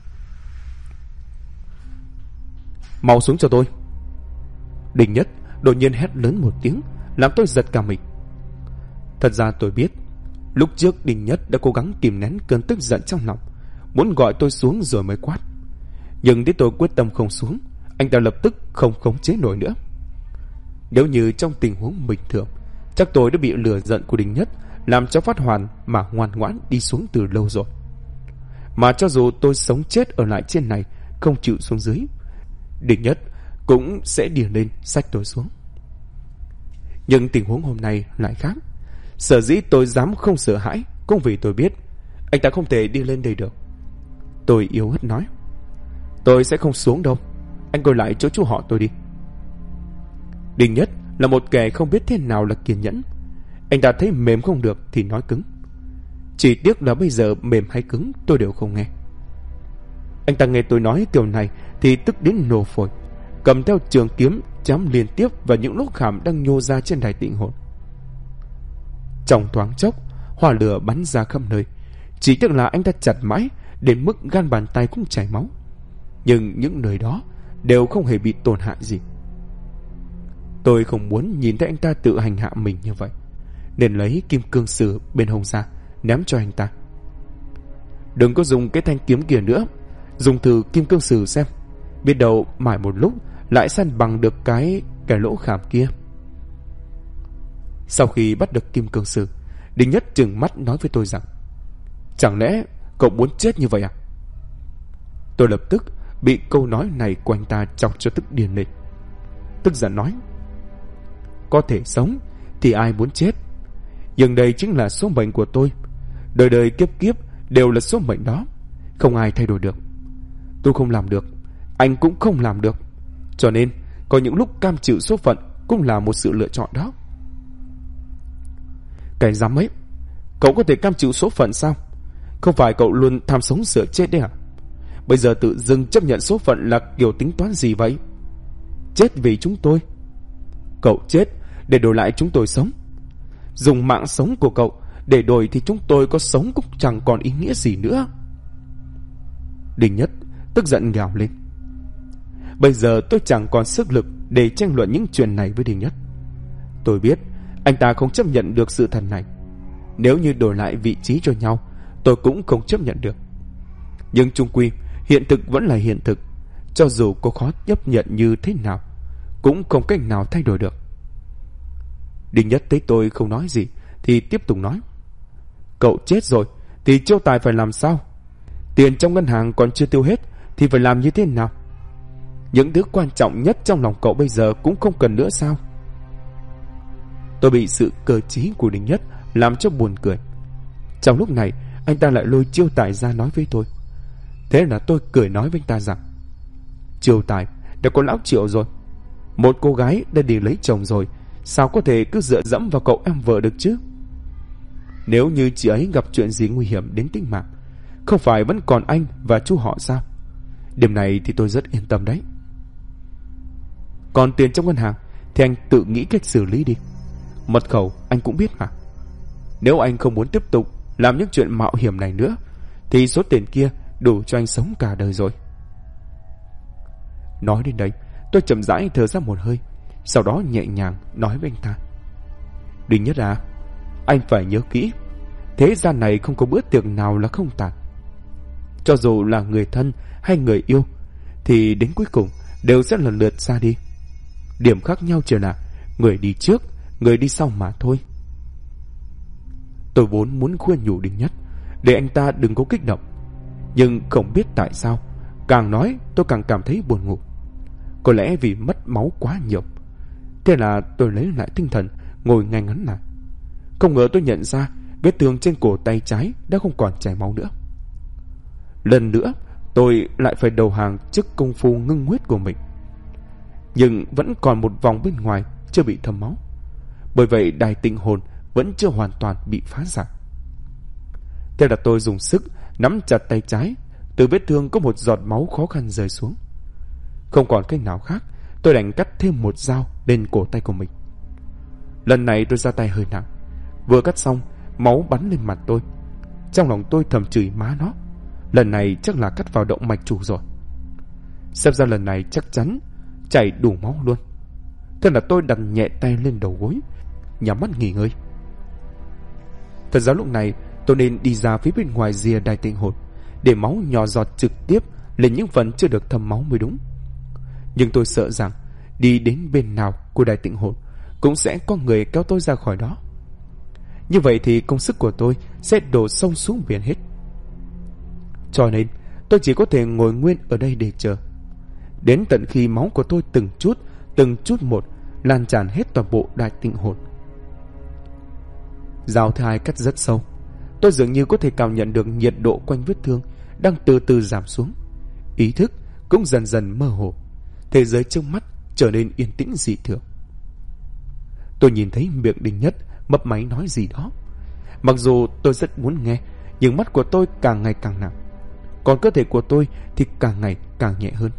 Mau xuống cho tôi. Đinh Nhất đột nhiên hét lớn một tiếng, làm tôi giật cả mình. Thật ra tôi biết, lúc trước Đinh Nhất đã cố gắng kìm nén cơn tức giận trong lòng, muốn gọi tôi xuống rồi mới quát. Nhưng đến tôi quyết tâm không xuống, anh ta lập tức không khống chế nổi nữa. Nếu như trong tình huống bình thường, chắc tôi đã bị lừa giận của Đinh Nhất làm cho phát hoàn mà ngoan ngoãn đi xuống từ lâu rồi. Mà cho dù tôi sống chết ở lại trên này, không chịu xuống dưới, Đinh Nhất cũng sẽ điền lên xách tôi xuống. Nhưng tình huống hôm nay lại khác. Sở dĩ tôi dám không sợ hãi cũng vì tôi biết anh ta không thể đi lên đây được. Tôi yếu ớt nói, tôi sẽ không xuống đâu, anh ngồi lại chỗ chú họ tôi đi. Đinh Nhất là một kẻ không biết thế nào là kiên nhẫn. Anh ta thấy mềm không được thì nói cứng. Chỉ tiếc là bây giờ mềm hay cứng tôi đều không nghe. Anh ta nghe tôi nói kiểu này thì tức đến nổ phổi, cầm theo trường kiếm chém liên tiếp vào những lỗ khảm đang nhô ra trên đài tịnh hồn. Trong thoáng chốc, hỏa lửa bắn ra khắp nơi. Chỉ tiếc là anh ta chặt mãi đến mức gan bàn tay cũng chảy máu, nhưng những nơi đó đều không hề bị tổn hại gì. Tôi không muốn nhìn thấy anh ta tự hành hạ mình như vậy, nên lấy kim cương sử bên hông ra ném cho anh ta. Đừng có dùng cái thanh kiếm kia nữa, dùng thử kim cương sử xem, biết đâu mãi một lúc lại săn bằng được cái lỗ khảm kia. Sau khi bắt được kim cương sử, Đinh Nhất trừng mắt nói với tôi rằng, chẳng lẽ cậu muốn chết như vậy à? Tôi lập tức bị câu nói này của anh ta chọc cho tức điên lên. Tức giận nói, có thể sống thì ai muốn chết, nhưng đây chính là số mệnh của tôi. Đời đời kiếp kiếp đều là số mệnh đó, không ai thay đổi được. Tôi không làm được, anh cũng không làm được, cho nên có những lúc cam chịu số phận cũng là một sự lựa chọn đó. Cái dám ấy, cậu có thể cam chịu số phận sao? Không phải cậu luôn tham sống sợ chết đấy hả? Bây giờ tự dưng chấp nhận số phận là kiểu tính toán gì vậy? Chết vì chúng tôi, cậu chết để đổi lại chúng tôi sống. Dùng mạng sống của cậu để đổi thì chúng tôi có sống cũng chẳng còn ý nghĩa gì nữa. Đinh Nhất tức giận gào lên. Bây giờ tôi chẳng còn sức lực để tranh luận những chuyện này với Đinh Nhất. Tôi biết anh ta không chấp nhận được sự thật này. Nếu như đổi lại vị trí cho nhau, tôi cũng không chấp nhận được. Nhưng chung quy, hiện thực vẫn là hiện thực. Cho dù có khó chấp nhận như thế nào, cũng không cách nào thay đổi được. Đinh Nhất thấy tôi không nói gì thì tiếp tục nói: Cậu chết rồi thì Chiêu Tài phải làm sao? Tiền trong ngân hàng còn chưa tiêu hết thì phải làm như thế nào? Những thứ quan trọng nhất trong lòng cậu bây giờ cũng không cần nữa sao? Tôi bị sự cơ trí của Đinh Nhất làm cho buồn cười. Trong lúc này, anh ta lại lôi Chiêu Tài ra nói với tôi. Thế là tôi cười nói với anh ta rằng: Chiêu Tài đã có lão Triệu rồi. Một cô gái đã đi lấy chồng rồi, sao có thể cứ dựa dẫm vào cậu em vợ được chứ? Nếu như chị ấy gặp chuyện gì nguy hiểm đến tính mạng, không phải vẫn còn anh và chú họ sao? Điểm này thì tôi rất yên tâm đấy. Còn tiền trong ngân hàng thì anh tự nghĩ cách xử lý đi. Mật khẩu anh cũng biết mà. Nếu anh không muốn tiếp tục làm những chuyện mạo hiểm này nữa, thì số tiền kia đủ cho anh sống cả đời rồi. Nói đến đây, tôi chậm rãi thở ra một hơi, sau đó nhẹ nhàng nói với anh ta: Đinh Nhất à, anh phải nhớ kỹ, thế gian này không có bữa tiệc nào là không tàn. Cho dù là người thân hay người yêu, thì đến cuối cùng đều sẽ lần lượt ra đi. Điểm khác nhau chỉ là người đi trước, người đi sau mà thôi. Tôi vốn muốn khuyên nhủ Đinh Nhất để anh ta đừng có kích động, nhưng không biết tại sao, càng nói tôi càng cảm thấy buồn ngủ. Có lẽ vì mất máu quá nhiều. Thế là tôi lấy lại tinh thần, ngồi ngay ngắn lại. Không ngờ tôi nhận ra vết thương trên cổ tay trái đã không còn chảy máu nữa. Lần nữa tôi lại phải đầu hàng trước công phu ngưng huyết của mình. Nhưng vẫn còn một vòng bên ngoài chưa bị thấm máu. Bởi vậy đài tịnh hồn vẫn chưa hoàn toàn bị phá giải. Thế là tôi dùng sức nắm chặt tay trái. Từ vết thương có một giọt máu khó khăn rơi xuống. Không còn cách nào khác, tôi đành cắt thêm một dao lên cổ tay của mình. Lần này tôi ra tay hơi nặng. Vừa cắt xong, máu bắn lên mặt tôi. Trong lòng tôi thầm chửi má nó, lần này chắc là cắt vào động mạch chủ rồi. Xem ra lần này chắc chắn chảy đủ máu luôn. Thế là tôi đặt nhẹ tay lên đầu gối, nhắm mắt nghỉ ngơi. Thật ra lúc này tôi nên đi ra phía bên ngoài rìa đài tịnh hồn, để máu nhỏ giọt trực tiếp lên những phần chưa được thấm máu mới đúng. Nhưng tôi sợ rằng đi đến bên nào của đài tịnh hồn cũng sẽ có người kéo tôi ra khỏi đó. Như vậy thì công sức của tôi sẽ đổ sông xuống biển hết. Cho nên tôi chỉ có thể ngồi nguyên ở đây để chờ, đến tận khi máu của tôi từng chút một lan tràn hết toàn bộ đài tịnh hồn. Dao thứ hai cắt rất sâu. Tôi dường như có thể cảm nhận được nhiệt độ quanh vết thương đang từ từ giảm xuống. Ý thức cũng dần dần mơ hồ. Thế giới trước mắt trở nên yên tĩnh dị thường. Tôi nhìn thấy miệng Đinh Nhất mấp máy nói gì đó. Mặc dù tôi rất muốn nghe, nhưng mắt của tôi càng ngày càng nặng, còn cơ thể của tôi thì càng ngày càng nhẹ hơn.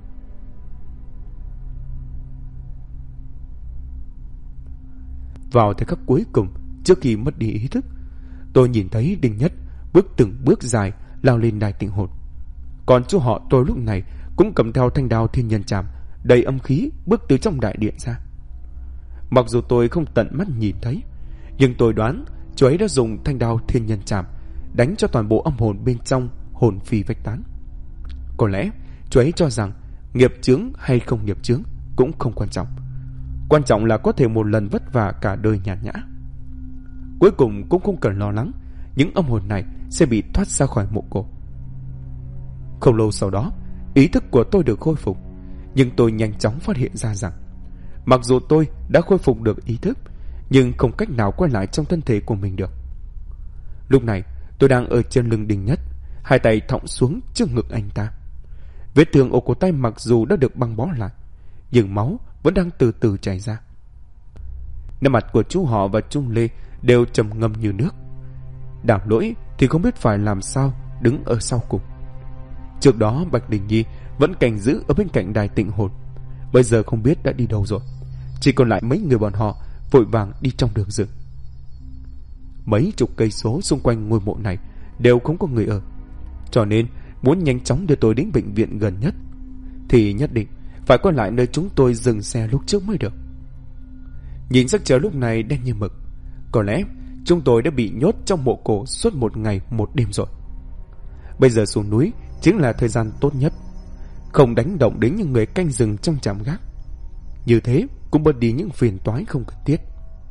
Vào thời khắc cuối cùng trước khi mất đi ý thức, tôi nhìn thấy Đinh Nhất bước từng bước dài lao lên đài tịnh hồn. Còn chú họ tôi lúc này cũng cầm theo thanh đao thiên nhân trảm đầy âm khí bước từ trong đại điện ra. Mặc dù tôi không tận mắt nhìn thấy, nhưng tôi đoán chú ấy đã dùng thanh đao thiên nhân trảm đánh cho toàn bộ âm hồn bên trong hồn phi vách tán. Có lẽ chú ấy cho rằng nghiệp chướng hay không nghiệp chướng cũng không quan trọng. Quan trọng là có thể một lần vất vả cả đời nhàn nhã. Cuối cùng cũng không cần lo lắng những âm hồn này sẽ bị thoát ra khỏi mộ cổ. Không lâu sau đó, ý thức của tôi được khôi phục. Nhưng tôi nhanh chóng phát hiện ra rằng mặc dù tôi đã khôi phục được ý thức, nhưng không cách nào quay lại trong thân thể của mình được. Lúc này tôi đang ở trên lưng Đinh Nhất, hai tay thõng xuống trước ngực anh ta. Vết thương ở cổ tay mặc dù đã được băng bó lại, nhưng máu vẫn đang từ từ chảy ra. Nét mặt của chú họ và chú Lê đều trầm ngâm như nước. Đàm Lỗi thì không biết phải làm sao, đứng ở sau cùng. Trước đó Bạch Đình Nhi vẫn canh giữ ở bên cạnh đài tịnh hồn, bây giờ không biết đã đi đâu rồi. Chỉ còn lại mấy người bọn họ vội vàng đi trong đường rừng. Mấy chục cây số xung quanh ngôi mộ này đều không có người ở, cho nên muốn nhanh chóng đưa tôi đến bệnh viện gần nhất thì nhất định phải quay lại nơi chúng tôi dừng xe lúc trước mới được. Nhìn sắc trời lúc này đen như mực. Có lẽ chúng tôi đã bị nhốt trong mộ cổ suốt một ngày một đêm rồi. Bây giờ xuống núi chính là thời gian tốt nhất, không đánh động đến những người canh rừng trong trạm gác. Như thế cũng bớt đi những phiền toái không cần thiết.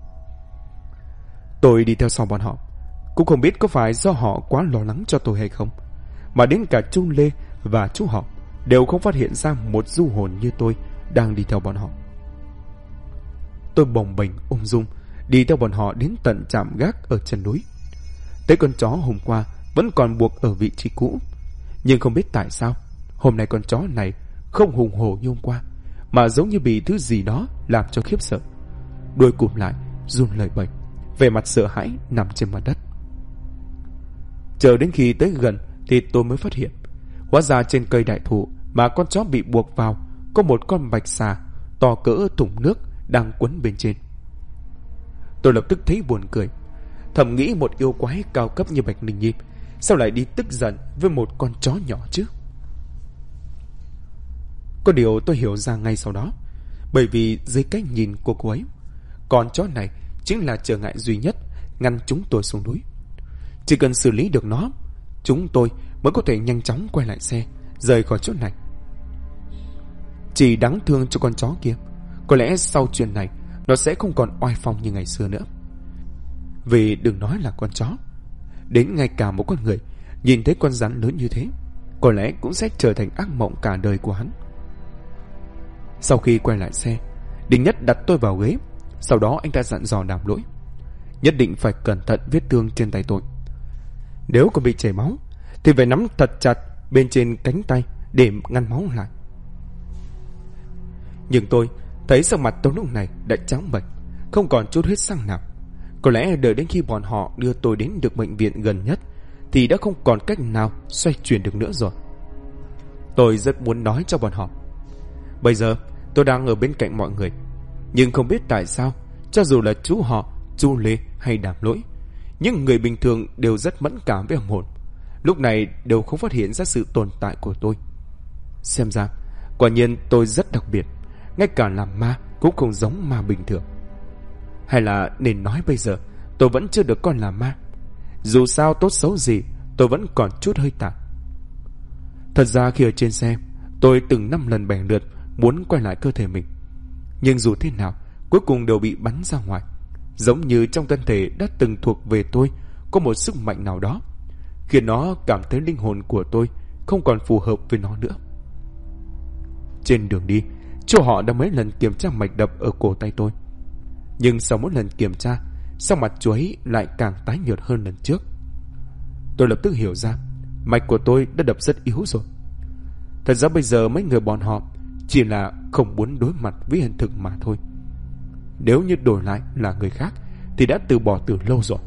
Tôi đi theo sau bọn họ. Cũng không biết có phải do họ quá lo lắng cho tôi hay không, mà đến cả chú Lê và chú họ đều không phát hiện ra một du hồn như tôi đang đi theo bọn họ. Tôi bồng bềnh ung dung đi theo bọn họ đến tận trạm gác ở chân núi. Thấy con chó hôm qua vẫn còn buộc ở vị trí cũ, nhưng không biết tại sao hôm nay con chó này không hùng hổ như hôm qua, mà giống như bị thứ gì đó làm cho khiếp sợ. Đuôi cụp lại, run lẩy bẩy, vẻ mặt sợ hãi nằm trên mặt đất. Chờ đến khi tới gần thì tôi mới phát hiện, hóa ra trên cây đại thụ mà con chó bị buộc vào có một con bạch xà to cỡ thùng nước đang quấn bên trên. Tôi lập tức thấy buồn cười, thầm nghĩ một yêu quái cao cấp như Bạch Ninh Nhi sao lại đi tức giận với một con chó nhỏ chứ? Có điều tôi hiểu ra ngay sau đó, bởi vì dưới cái nhìn của cô ấy, con chó này chính là trở ngại duy nhất ngăn chúng tôi xuống núi. Chỉ cần xử lý được nó, chúng tôi mới có thể nhanh chóng quay lại xe, rời khỏi chỗ này. Chỉ đáng thương cho con chó kia, có lẽ sau chuyện này nó sẽ không còn oai phong như ngày xưa nữa. Vì đừng nói là con chó, đến ngay cả một con người nhìn thấy con rắn lớn như thế, có lẽ cũng sẽ trở thành ác mộng cả đời của hắn. Sau khi quay lại xe, Đinh Nhất đặt tôi vào ghế. Sau đó anh ta dặn dò Đàm Lỗi nhất định phải cẩn thận vết thương trên tay tôi. Nếu còn bị chảy máu thì phải nắm thật chặt bên trên cánh tay để ngăn máu lại. Nhưng tôi thấy sắc mặt tôi lúc này đã trắng bệch, không còn chút huyết sắc nào. Có lẽ đợi đến khi bọn họ đưa tôi đến được bệnh viện gần nhất thì đã không còn cách nào xoay chuyển được nữa rồi. Tôi rất muốn nói cho bọn họ, bây giờ tôi đang ở bên cạnh mọi người, nhưng không biết tại sao, cho dù là chú họ, chú Lê hay Đàm Lỗi, những người bình thường đều rất mẫn cảm với âm hồn, lúc này đều không phát hiện ra sự tồn tại của tôi. Xem ra quả nhiên tôi rất đặc biệt, ngay cả làm ma cũng không giống ma bình thường. Hay là nên nói bây giờ tôi vẫn chưa được coi là ma, dù sao tốt xấu gì tôi vẫn còn chút hơi tàn. Thật ra khi ở trên xe, tôi từng 5 lần bèn lượt muốn quay lại cơ thể mình, nhưng dù thế nào cuối cùng đều bị bắn ra ngoài. Giống như trong thân thể đã từng thuộc về tôi có một sức mạnh nào đó, khiến nó cảm thấy linh hồn của tôi không còn phù hợp với nó nữa. Trên đường đi, chú họ đã mấy lần kiểm tra mạch đập ở cổ tay tôi, nhưng sau mỗi lần kiểm tra, sắc mặt chú ấy lại càng tái nhợt hơn lần trước. Tôi lập tức hiểu ra mạch của tôi đã đập rất yếu rồi. Thật ra bây giờ mấy người bọn họ chỉ là không muốn đối mặt với hiện thực mà thôi. Nếu như đổi lại là người khác thì đã từ bỏ từ lâu rồi.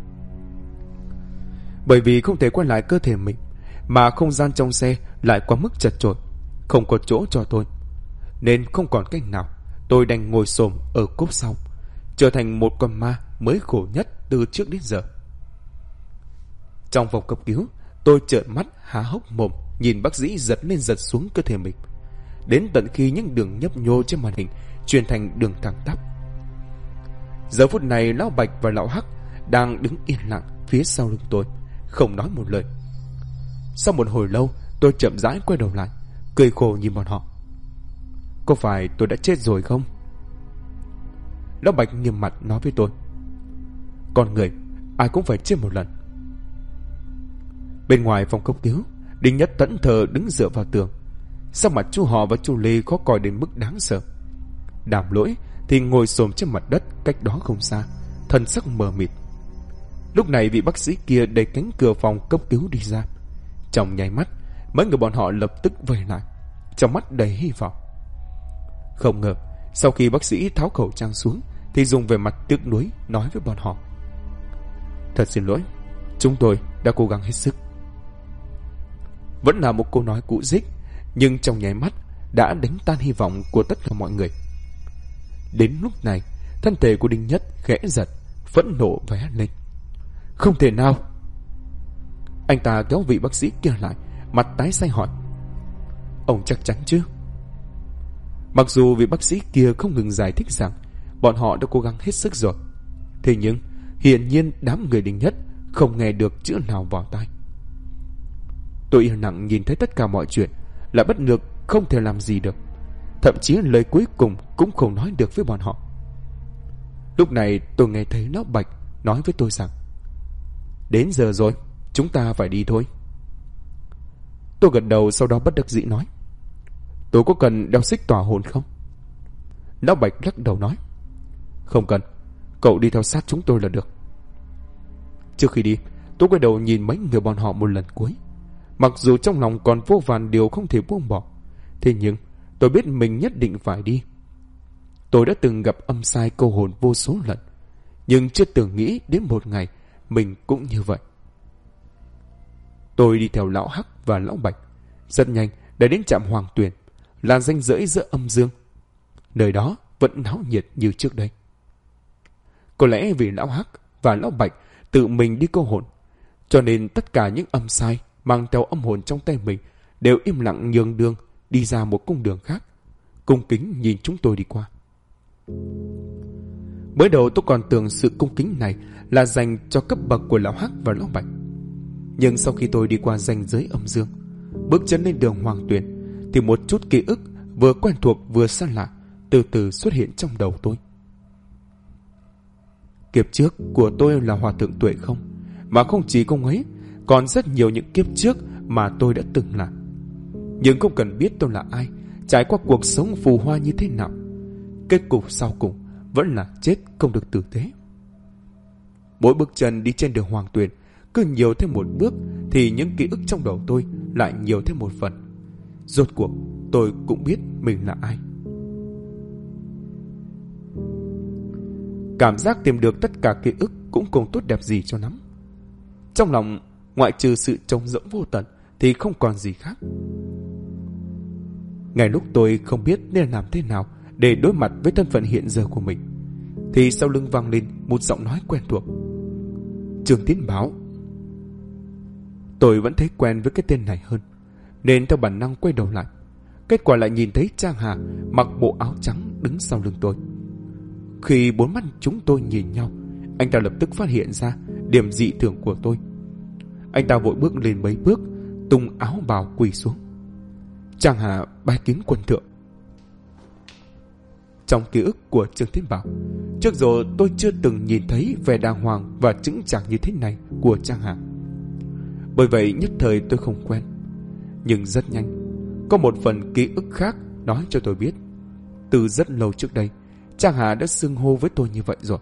Bởi vì không thể quay lại cơ thể mình, mà không gian trong xe lại quá mức chật chội, không có chỗ cho tôi, nên không còn cách nào, tôi đành ngồi xổm ở cốp sau, trở thành một con ma mới khổ nhất từ trước đến giờ. Trong phòng cấp cứu, tôi trợn mắt há hốc mồm nhìn bác sĩ giật lên giật xuống cơ thể mình, đến tận khi những đường nhấp nhô trên màn hình chuyển thành đường thẳng tắp. Giờ phút này lão Bạch và lão Hắc đang đứng yên lặng phía sau lưng tôi, không nói một lời. Sau một hồi lâu, tôi chậm rãi quay đầu lại, cười khổ nhìn bọn họ. Có phải tôi đã chết rồi không? Lão Bạch nghiêm mặt nói với tôi, con người ai cũng phải chết một lần. Bên ngoài phòng cấp cứu, Đinh Nhất thẫn thờ đứng dựa vào tường, sắc mặt chú họ và chú Lê khó coi đến mức đáng sợ. Đàm Lỗi thì ngồi xổm trên mặt đất cách đó không xa, thân sắc mờ mịt. Lúc này vị bác sĩ kia đẩy cánh cửa phòng cấp cứu đi ra. Trong nháy mắt, mấy người bọn họ lập tức vây lại, trong mắt đầy hy vọng. Không ngờ, sau khi bác sĩ tháo khẩu trang xuống thì dùng vẻ mặt tiếc nuối nói với bọn họ, thật xin lỗi, chúng tôi đã cố gắng hết sức. Vẫn là một câu nói cũ rích, nhưng trong nháy mắt đã đánh tan hy vọng của tất cả mọi người. Đến lúc này, thân thể của Đinh Nhất khẽ giật, phẫn nộ và hét lên, không thể nào. Anh ta kéo vị bác sĩ kia lại, mặt tái xanh hỏi, ông chắc chắn chứ? Mặc dù vị bác sĩ kia không ngừng giải thích rằng bọn họ đã cố gắng hết sức rồi, thế nhưng hiển nhiên đám người Đinh Nhất không nghe được chữ nào vào tai. Tôi yên lặng nhìn thấy tất cả mọi chuyện, lại bất lực không thể làm gì được, thậm chí lời cuối cùng cũng không nói được với bọn họ. Lúc này tôi nghe thấy Lão Bạch nói với tôi rằng: đến giờ rồi, chúng ta phải đi thôi. Tôi gật đầu, sau đó bất đắc dĩ nói: tôi có cần đeo xích tỏa hồn không? Lão Bạch lắc đầu nói: không cần, cậu đi theo sát chúng tôi là được. Trước khi đi, tôi quay đầu nhìn mấy người bọn họ một lần cuối. Mặc dù trong lòng còn vô vàn điều không thể buông bỏ, thế nhưng tôi biết mình nhất định phải đi. Tôi đã từng gặp âm sai câu hồn vô số lần, nhưng chưa từng nghĩ đến một ngày mình cũng như vậy. Tôi đi theo Lão Hắc và Lão Bạch, rất nhanh đã đến trạm Hoàng Tuyền, là ranh giới giữa âm dương. Nơi đó vẫn náo nhiệt như trước đây. Có lẽ vì Lão Hắc và Lão Bạch tự mình đi câu hồn, cho nên tất cả những âm sai mang theo âm hồn trong tay mình đều im lặng nhường đường đi ra một cung đường khác, cung kính nhìn chúng tôi đi qua. Mới đầu tôi còn tưởng sự cung kính này là dành cho cấp bậc của Lão Hắc và Lão Bạch, nhưng sau khi tôi đi qua ranh giới âm dương, bước chân lên đường Hoàng Tuyền, thì một chút ký ức vừa quen thuộc vừa xa lạ từ từ xuất hiện trong đầu tôi. Kiếp trước của tôi là Hòa Thượng Tuệ Không, mà không chỉ công ấy, còn rất nhiều những kiếp trước mà tôi đã từng là. Nhưng không cần biết tôi là ai, trải qua cuộc sống phù hoa như thế nào, kết cục sau cùng vẫn là chết không được tử tế. Mỗi bước chân đi trên đường Hoàng Tuyền, cứ nhiều thêm một bước thì những ký ức trong đầu tôi lại nhiều thêm một phần. Rốt cuộc tôi cũng biết mình là ai. Cảm giác tìm được tất cả ký ức cũng không tốt đẹp gì cho lắm. Trong lòng ngoại trừ sự trống rỗng vô tận thì không còn gì khác. Ngay lúc tôi không biết nên làm thế nào để đối mặt với thân phận hiện giờ của mình, thì sau lưng vang lên một giọng nói quen thuộc: Trương Tiến Bảo. Tôi vẫn thấy quen với cái tên này hơn, nên theo bản năng quay đầu lại. Kết quả lại nhìn thấy Trang Hà mặc bộ áo trắng đứng sau lưng tôi. Khi bốn mắt chúng tôi nhìn nhau, anh ta lập tức phát hiện ra điểm dị thường của tôi. Anh ta vội bước lên mấy bước, tung áo bào quỳ xuống. Trang Hà bái kiến quân thượng. Trong ký ức của Trương Tiến Bảo, trước giờ tôi chưa từng nhìn thấy vẻ đàng hoàng và chững chạc như thế này của Trang Hà. Bởi vậy nhất thời tôi không quen. Nhưng rất nhanh, có một phần ký ức khác nói cho tôi biết, từ rất lâu trước đây, Trang Hà đã xưng hô với tôi như vậy rồi.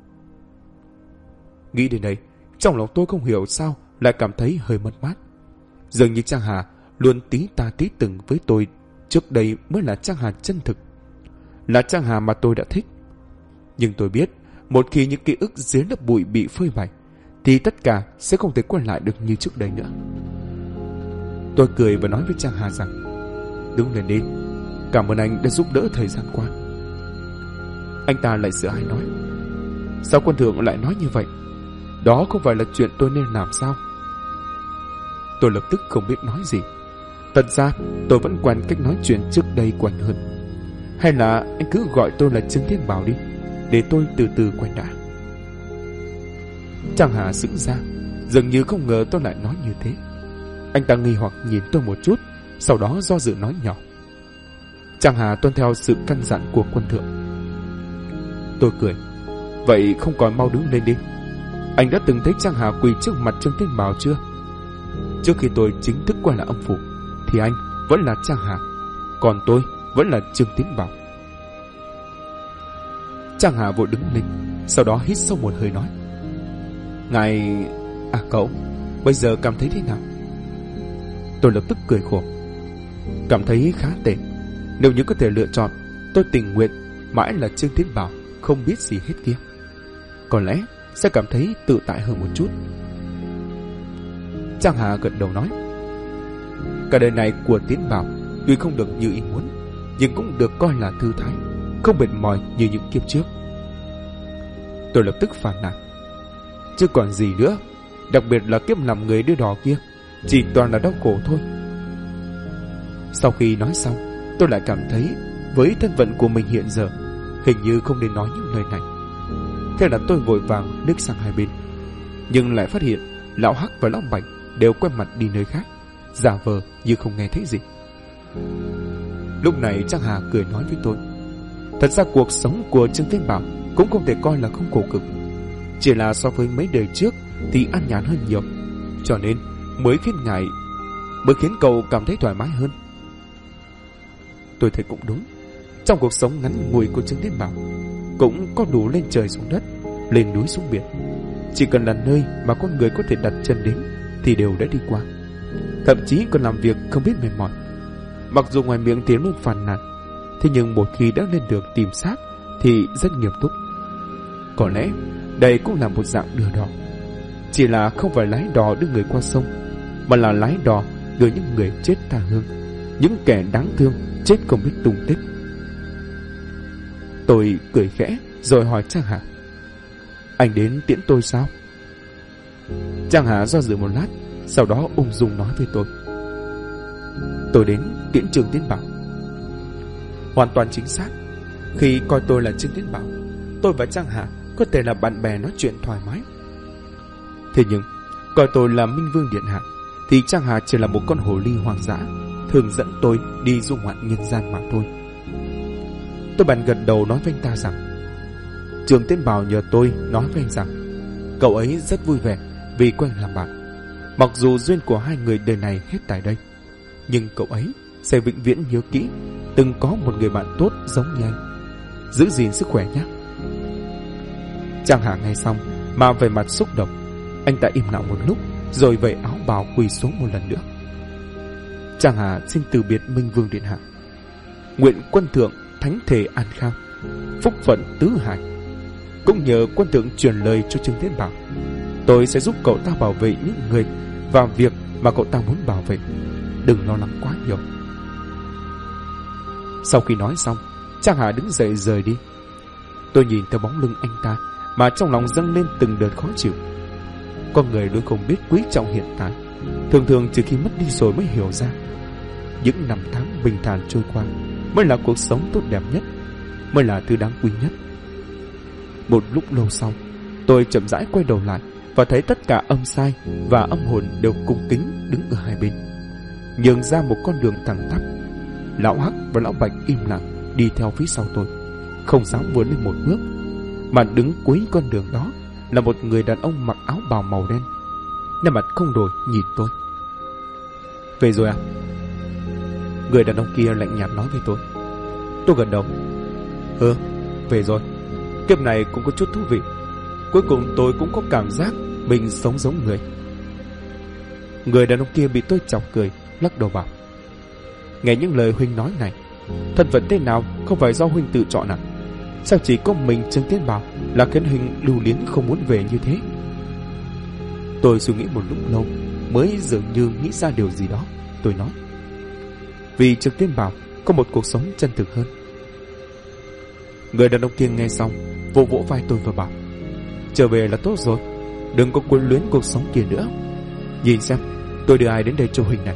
Nghĩ đến đây, trong lòng tôi không hiểu sao lại cảm thấy hơi mất mát. Dường như Trang Hà luôn tí ta tí từng với tôi trước đây mới là Trang Hà chân thực, là Trang Hà mà tôi đã thích. Nhưng tôi biết, một khi những ký ức dưới lớp bụi bị phơi bày, thì tất cả sẽ không thể quay lại được như trước đây nữa. Tôi cười và nói với Trang Hà rằng: đứng lên đi, cảm ơn anh đã giúp đỡ thời gian qua. Anh ta lại sợ hãi nói: sao quân thượng lại nói như vậy? Đó không phải là chuyện tôi nên làm sao? Tôi lập tức không biết nói gì. Thật ra tôi vẫn quen cách nói chuyện trước đây của anh hơn. Hay là anh cứ gọi tôi là Trương Tiến Bảo đi, để tôi từ từ quen đã. Trang Hà sững ra, dường như không ngờ tôi lại nói như thế. Anh ta nghi hoặc nhìn tôi một chút, sau đó do dự nói nhỏ: Trang Hà tuân theo sự căn dặn của quân thượng. Tôi cười: vậy không còn mau đứng lên đi. Anh đã từng thấy Trang Hà quỳ trước mặt Trương Tiến Bảo chưa? Trước khi tôi chính thức quay lại âm phủ, thì anh vẫn là Trang Hà, còn tôi vẫn là Trương Tiến Bảo. Trang Hà vội đứng lên, sau đó hít sâu một hơi nói: ngài... cậu, bây giờ cảm thấy thế nào? Tôi lập tức cười khổ: cảm thấy khá tệ. Nếu như có thể lựa chọn, tôi tình nguyện mãi là Trương Tiến Bảo không biết gì hết kia. Có lẽ sẽ cảm thấy tự tại hơn một chút. Trang Hà gật đầu nói: cả đời này của Tiến Bảo tuy không được như ý muốn, nhưng cũng được coi là thư thái, không mệt mỏi như những kiếp trước. Tôi lập tức phàn nàn: chứ còn gì nữa, đặc biệt là kiếp làm người đưa đò kia, chỉ toàn là đau khổ thôi. Sau khi nói xong, tôi lại cảm thấy với thân phận của mình hiện giờ, hình như không nên nói những lời này. Thế là tôi vội vàng liếc sang hai bên, nhưng lại phát hiện lão Hắc và lão Bạch đều quay mặt đi nơi khác, giả vờ như không nghe thấy gì. Lúc này Trang Hà cười nói với tôi, thật ra cuộc sống của Trương Tiến Bảo cũng không thể coi là không khổ cực, chỉ là so với mấy đời trước thì an nhàn hơn nhiều, cho nên mới khiến cậu cảm thấy thoải mái hơn. Tôi thấy cũng đúng. Trong cuộc sống ngắn ngủi của Trương Tiến Bảo cũng có đủ lên trời xuống đất, lên núi xuống biển. Chỉ cần là nơi mà con người có thể đặt chân đến thì đều đã đi qua, thậm chí còn làm việc không biết mệt mỏi. Mặc dù ngoài miệng tiếng luôn phàn nàn, thế nhưng một khi đã lên được tìm xác thì rất nghiêm túc. Có lẽ đây cũng là một dạng đưa đò, chỉ là không phải lái đò đưa người qua sông, mà là lái đò đưa những người chết tha hương, những kẻ đáng thương chết không biết tung tích. Tôi cười khẽ rồi hỏi Trang Hà, anh đến tiễn tôi sao? Trang Hà do dự một lát, sau đó ung dung nói với tôi đến tiễn Trương Tiến Bảo. Hoàn toàn chính xác. Khi coi tôi là Trương Tiến Bảo, tôi và Trang Hà có thể là bạn bè nói chuyện thoải mái. Thế nhưng coi tôi là Minh Vương Điện Hạ thì Trang Hà chỉ là một con hồ ly hoang dã, thường dẫn tôi đi du ngoạn nhân gian mà thôi. Tôi bèn gật đầu nói với anh ta rằng, Trương Tiến Bảo nhờ tôi nói với anh rằng cậu ấy rất vui vẻ vì quen làm bạn. Mặc dù duyên của hai người đời này hết tại đây, nhưng cậu ấy sẽ vĩnh viễn nhớ kỹ từng có một người bạn tốt giống như anh. Giữ gìn sức khỏe nhé. Trang Hà nghe xong mà về mặt xúc động. Anh ta im lặng một lúc rồi vẩy áo bào quỳ xuống một lần nữa. Trang Hà xin từ biệt Minh Vương Điện Hạ. Nguyện quân thượng thánh thể an khang, phúc phận tứ hải. Cũng nhờ quân thượng truyền lời cho Trương Tiến Bảo, tôi sẽ giúp cậu ta bảo vệ những người và việc mà cậu ta muốn bảo vệ. Đừng lo lắng quá nhiều. Sau khi nói xong, Trang Hà đứng dậy rời đi. Tôi nhìn theo bóng lưng anh ta mà trong lòng dâng lên từng đợt khó chịu. Con người luôn không biết quý trọng hiện tại, thường thường chỉ khi mất đi rồi mới hiểu ra những năm tháng bình thản trôi qua mới là cuộc sống tốt đẹp nhất, mới là thứ đáng quý nhất. Một lúc lâu sau, tôi chậm rãi quay đầu lại và thấy tất cả âm sai và âm hồn đều cung kính đứng ở hai bên, nhường ra một con đường thẳng tắp. Lão Hắc và lão Bạch im lặng đi theo phía sau tôi, không dám vươn lên một bước, mà đứng cuối con đường đó là một người đàn ông mặc áo bào màu đen, nét mặt không đổi nhìn tôi. Về rồi à? Người đàn ông kia lạnh nhạt nói với tôi. Tôi gật đầu. Về rồi. Kiếp này cũng có chút thú vị. Cuối cùng tôi cũng có cảm giác mình sống giống người. Người đàn ông kia bị tôi chọc cười, lắc đầu bảo, nghe những lời huynh nói này, thân phận thế nào không phải do huynh tự chọn à? Sao chỉ có mình Trương Tiến Bảo là khiến huynh lưu luyến không muốn về như thế? Tôi suy nghĩ một lúc lâu mới dường như nghĩ ra điều gì đó. Tôi nói, vì Trương Tiến Bảo có một cuộc sống chân thực hơn. Người đàn ông kia nghe xong vỗ vỗ vai tôi và bảo, trở về là tốt rồi, đừng có quyến luyến cuộc sống kia nữa. Nhìn xem tôi đưa ai đến đây cho huynh này.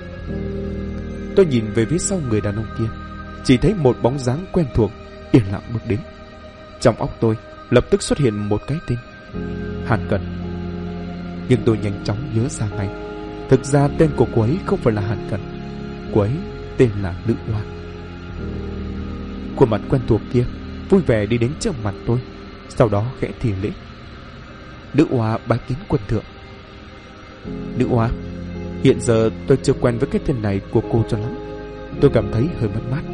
Tôi nhìn về phía sau người đàn ông kia, chỉ thấy một bóng dáng quen thuộc yên lặng bước đến. Trong óc tôi lập tức xuất hiện một cái tên, Hàn Cẩn. Nhưng tôi nhanh chóng nhớ ra ngay, thực ra tên của cô ấy không phải là Hàn Cẩn, cô ấy tên là Nữ Oa. Khuôn mặt quen thuộc kia vui vẻ đi đến trước mặt tôi, sau đó khẽ thì lễ. Nữ Oa bái kiến quân thượng. Nữ Oa, hiện giờ tôi chưa quen với cái tên này của cô cho lắm, tôi cảm thấy hơi mất mát.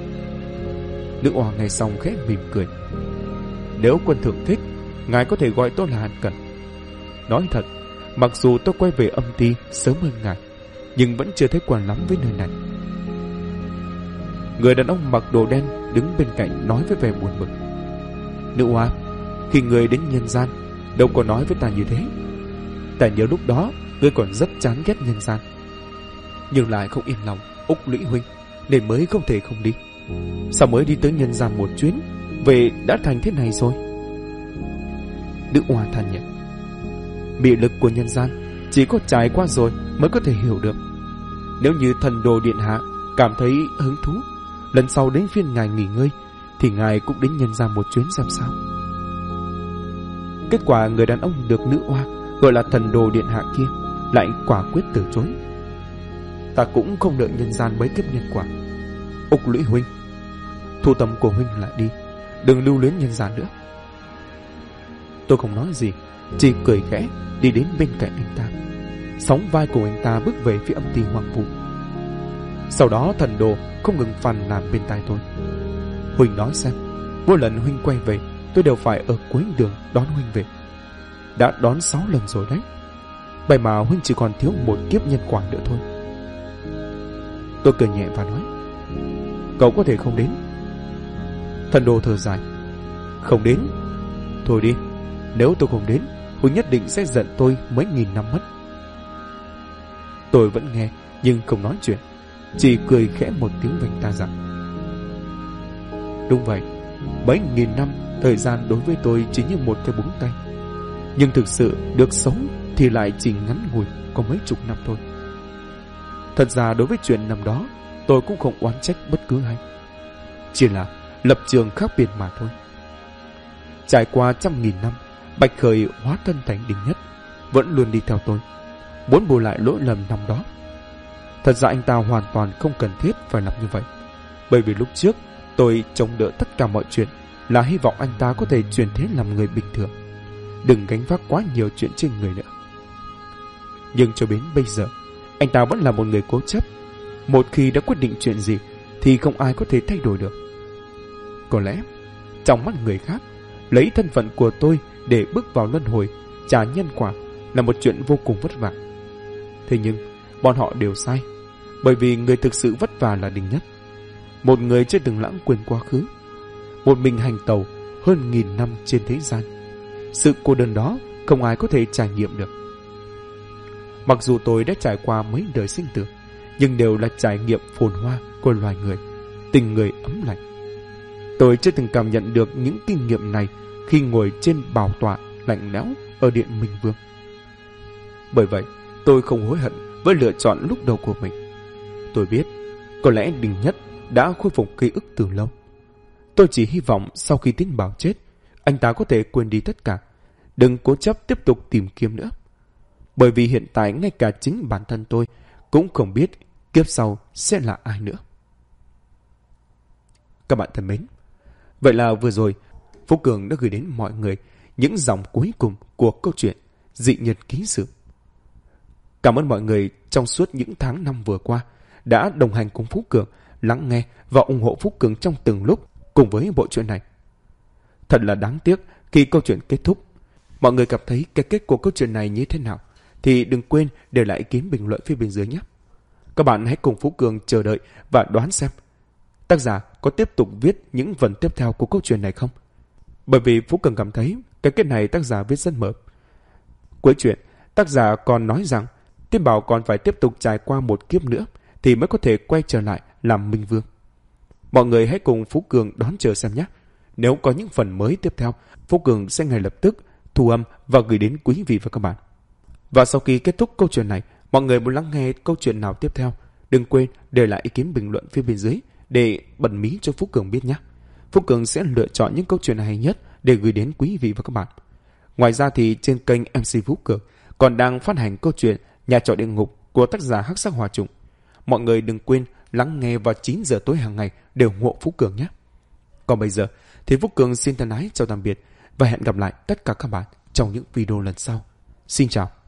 Nữ Oa nghe xong khẽ mỉm cười. Nếu quân thượng thích, ngài có thể gọi tôi là Hàn Cẩn. Nói thật, mặc dù tôi quay về âm ty sớm hơn ngài, nhưng vẫn chưa thấy quen lắm với nơi này. Người đàn ông mặc đồ đen đứng bên cạnh nói với vẻ buồn bực. Nữ Oa, khi người đến nhân gian đâu có nói với ta như thế. Ta nhớ lúc đó ngươi còn rất chán ghét nhân gian, nhưng lại không yên lòng Úc Lũy huynh nên mới không thể không đi. Sao mới đi tới nhân gian một chuyến, về đã thành thế này rồi? Nữ Oa than nhẹ. Mị lực của nhân gian chỉ có trải qua rồi mới có thể hiểu được. Nếu như thần đồ điện hạ cảm thấy hứng thú, lần sau đến phiên ngài nghỉ ngơi thì ngài cũng đến nhân gian một chuyến xem sao. Kết quả người đàn ông được nữ oa gọi là thần đồ điện hạ kia lại quả quyết từ chối. Ta cũng không đợi nhân gian mấy kiếp nhân quả. Úc Lũy huynh, thu tâm của huynh lại đi, đừng lưu luyến nhân gian nữa. Tôi không nói gì, chỉ cười khẽ đi đến bên cạnh anh ta, sóng vai của anh ta bước về phía âm ty hoang vu. Sau đó thần đồ không ngừng phàn nàn bên tai tôi. Huynh nói xem, mỗi lần huynh quay về tôi đều phải ở cuối đường đón huynh về. Đã đón 6 lần rồi đấy, vậy mà huynh chỉ còn thiếu một kiếp nhân quả nữa thôi. Tôi cười nhẹ và nói, cậu có thể không đến. Thần đồ thở dài, không đến? Thôi đi, nếu tôi không đến, huynh nhất định sẽ giận tôi mấy nghìn năm mất. Tôi vẫn nghe nhưng không nói chuyện, chỉ cười khẽ một tiếng với anh ta rằng, đúng vậy, mấy nghìn năm thời gian đối với tôi chỉ như một cái búng tay, nhưng thực sự được sống thì lại chỉ ngắn ngủi có mấy chục năm thôi. Thật ra đối với chuyện năm đó, tôi cũng không oán trách bất cứ ai, chỉ là lập trường khác biệt mà thôi. Trải qua 100.000 năm, Bạch Khởi hóa thân thành Đinh Nhất vẫn luôn đi theo tôi, muốn bù lại lỗi lầm năm đó. Thật ra anh ta hoàn toàn không cần thiết phải làm như vậy, bởi vì lúc trước tôi chống đỡ tất cả mọi chuyện là hy vọng anh ta có thể chuyển thế làm người bình thường, đừng gánh vác quá nhiều chuyện trên người nữa. Nhưng cho đến bây giờ, anh ta vẫn là một người cố chấp. Một khi đã quyết định chuyện gì thì không ai có thể thay đổi được. Có lẽ trong mắt người khác, lấy thân phận của tôi để bước vào luân hồi trả nhân quả là một chuyện vô cùng vất vả. Thế nhưng bọn họ đều sai, bởi vì người thực sự vất vả là Đinh Nhất, một người chưa từng lãng quên quá khứ, một mình hành tàu hơn 1000 năm trên thế gian. Sự cô đơn đó không ai có thể trải nghiệm được. Mặc dù tôi đã trải qua mấy đời sinh tử, nhưng đều là trải nghiệm phồn hoa của loài người, tình người ấm lạnh. Tôi chưa từng cảm nhận được những kinh nghiệm này khi ngồi trên bảo tọa lạnh lẽo ở Điện Minh Vương. Bởi vậy, tôi không hối hận với lựa chọn lúc đầu của mình. Tôi biết, có lẽ Đinh Nhất đã khôi phục ký ức từ lâu. Tôi chỉ hy vọng sau khi Tiến Bảo chết, anh ta có thể quên đi tất cả, đừng cố chấp tiếp tục tìm kiếm nữa. Bởi vì hiện tại ngay cả chính bản thân tôi cũng không biết kiếp sau sẽ là ai nữa. Các bạn thân mến, vậy là vừa rồi Phú Cường đã gửi đến mọi người những dòng cuối cùng của câu chuyện Dị Nhật Ký Sự. Cảm ơn mọi người trong suốt những tháng năm vừa qua đã đồng hành cùng Phú Cường, lắng nghe và ủng hộ Phú Cường trong từng lúc cùng với bộ truyện này. Thật là đáng tiếc khi câu chuyện kết thúc. Mọi người cảm thấy cái kết của câu chuyện này như thế nào thì đừng quên để lại ý kiến bình luận phía bên dưới nhé. Các bạn hãy cùng Phú Cường chờ đợi và đoán xem tác giả có tiếp tục viết những phần tiếp theo của câu chuyện này không. Bởi vì Phú Cường cảm thấy cái kết này tác giả viết rất mờ. Cuối chuyện, tác giả còn nói rằng Tiên Bảo còn phải tiếp tục trải qua một kiếp nữa thì mới có thể quay trở lại làm Minh Vương. Mọi người hãy cùng Phú Cường đón chờ xem nhé. Nếu có những phần mới tiếp theo, Phú Cường sẽ ngay lập tức thu âm và gửi đến quý vị và các bạn. Và sau khi kết thúc câu chuyện này, mọi người muốn lắng nghe câu chuyện nào tiếp theo, đừng quên để lại ý kiến bình luận phía bên dưới để bật mí cho Phú Cường biết nhé. Phú Cường sẽ lựa chọn những câu chuyện hay nhất để gửi đến quý vị và các bạn. Ngoài ra thì trên kênh MC Phú Cường còn đang phát hành câu chuyện Nhà trọ địa ngục của tác giả Hắc Sắc Hòa Trùng. Mọi người đừng quên lắng nghe vào 9 giờ tối hàng ngày để ủng hộ Phú Cường nhé. Còn bây giờ thì Phú Cường xin thân ái chào tạm biệt và hẹn gặp lại tất cả các bạn trong những video lần sau. Xin chào.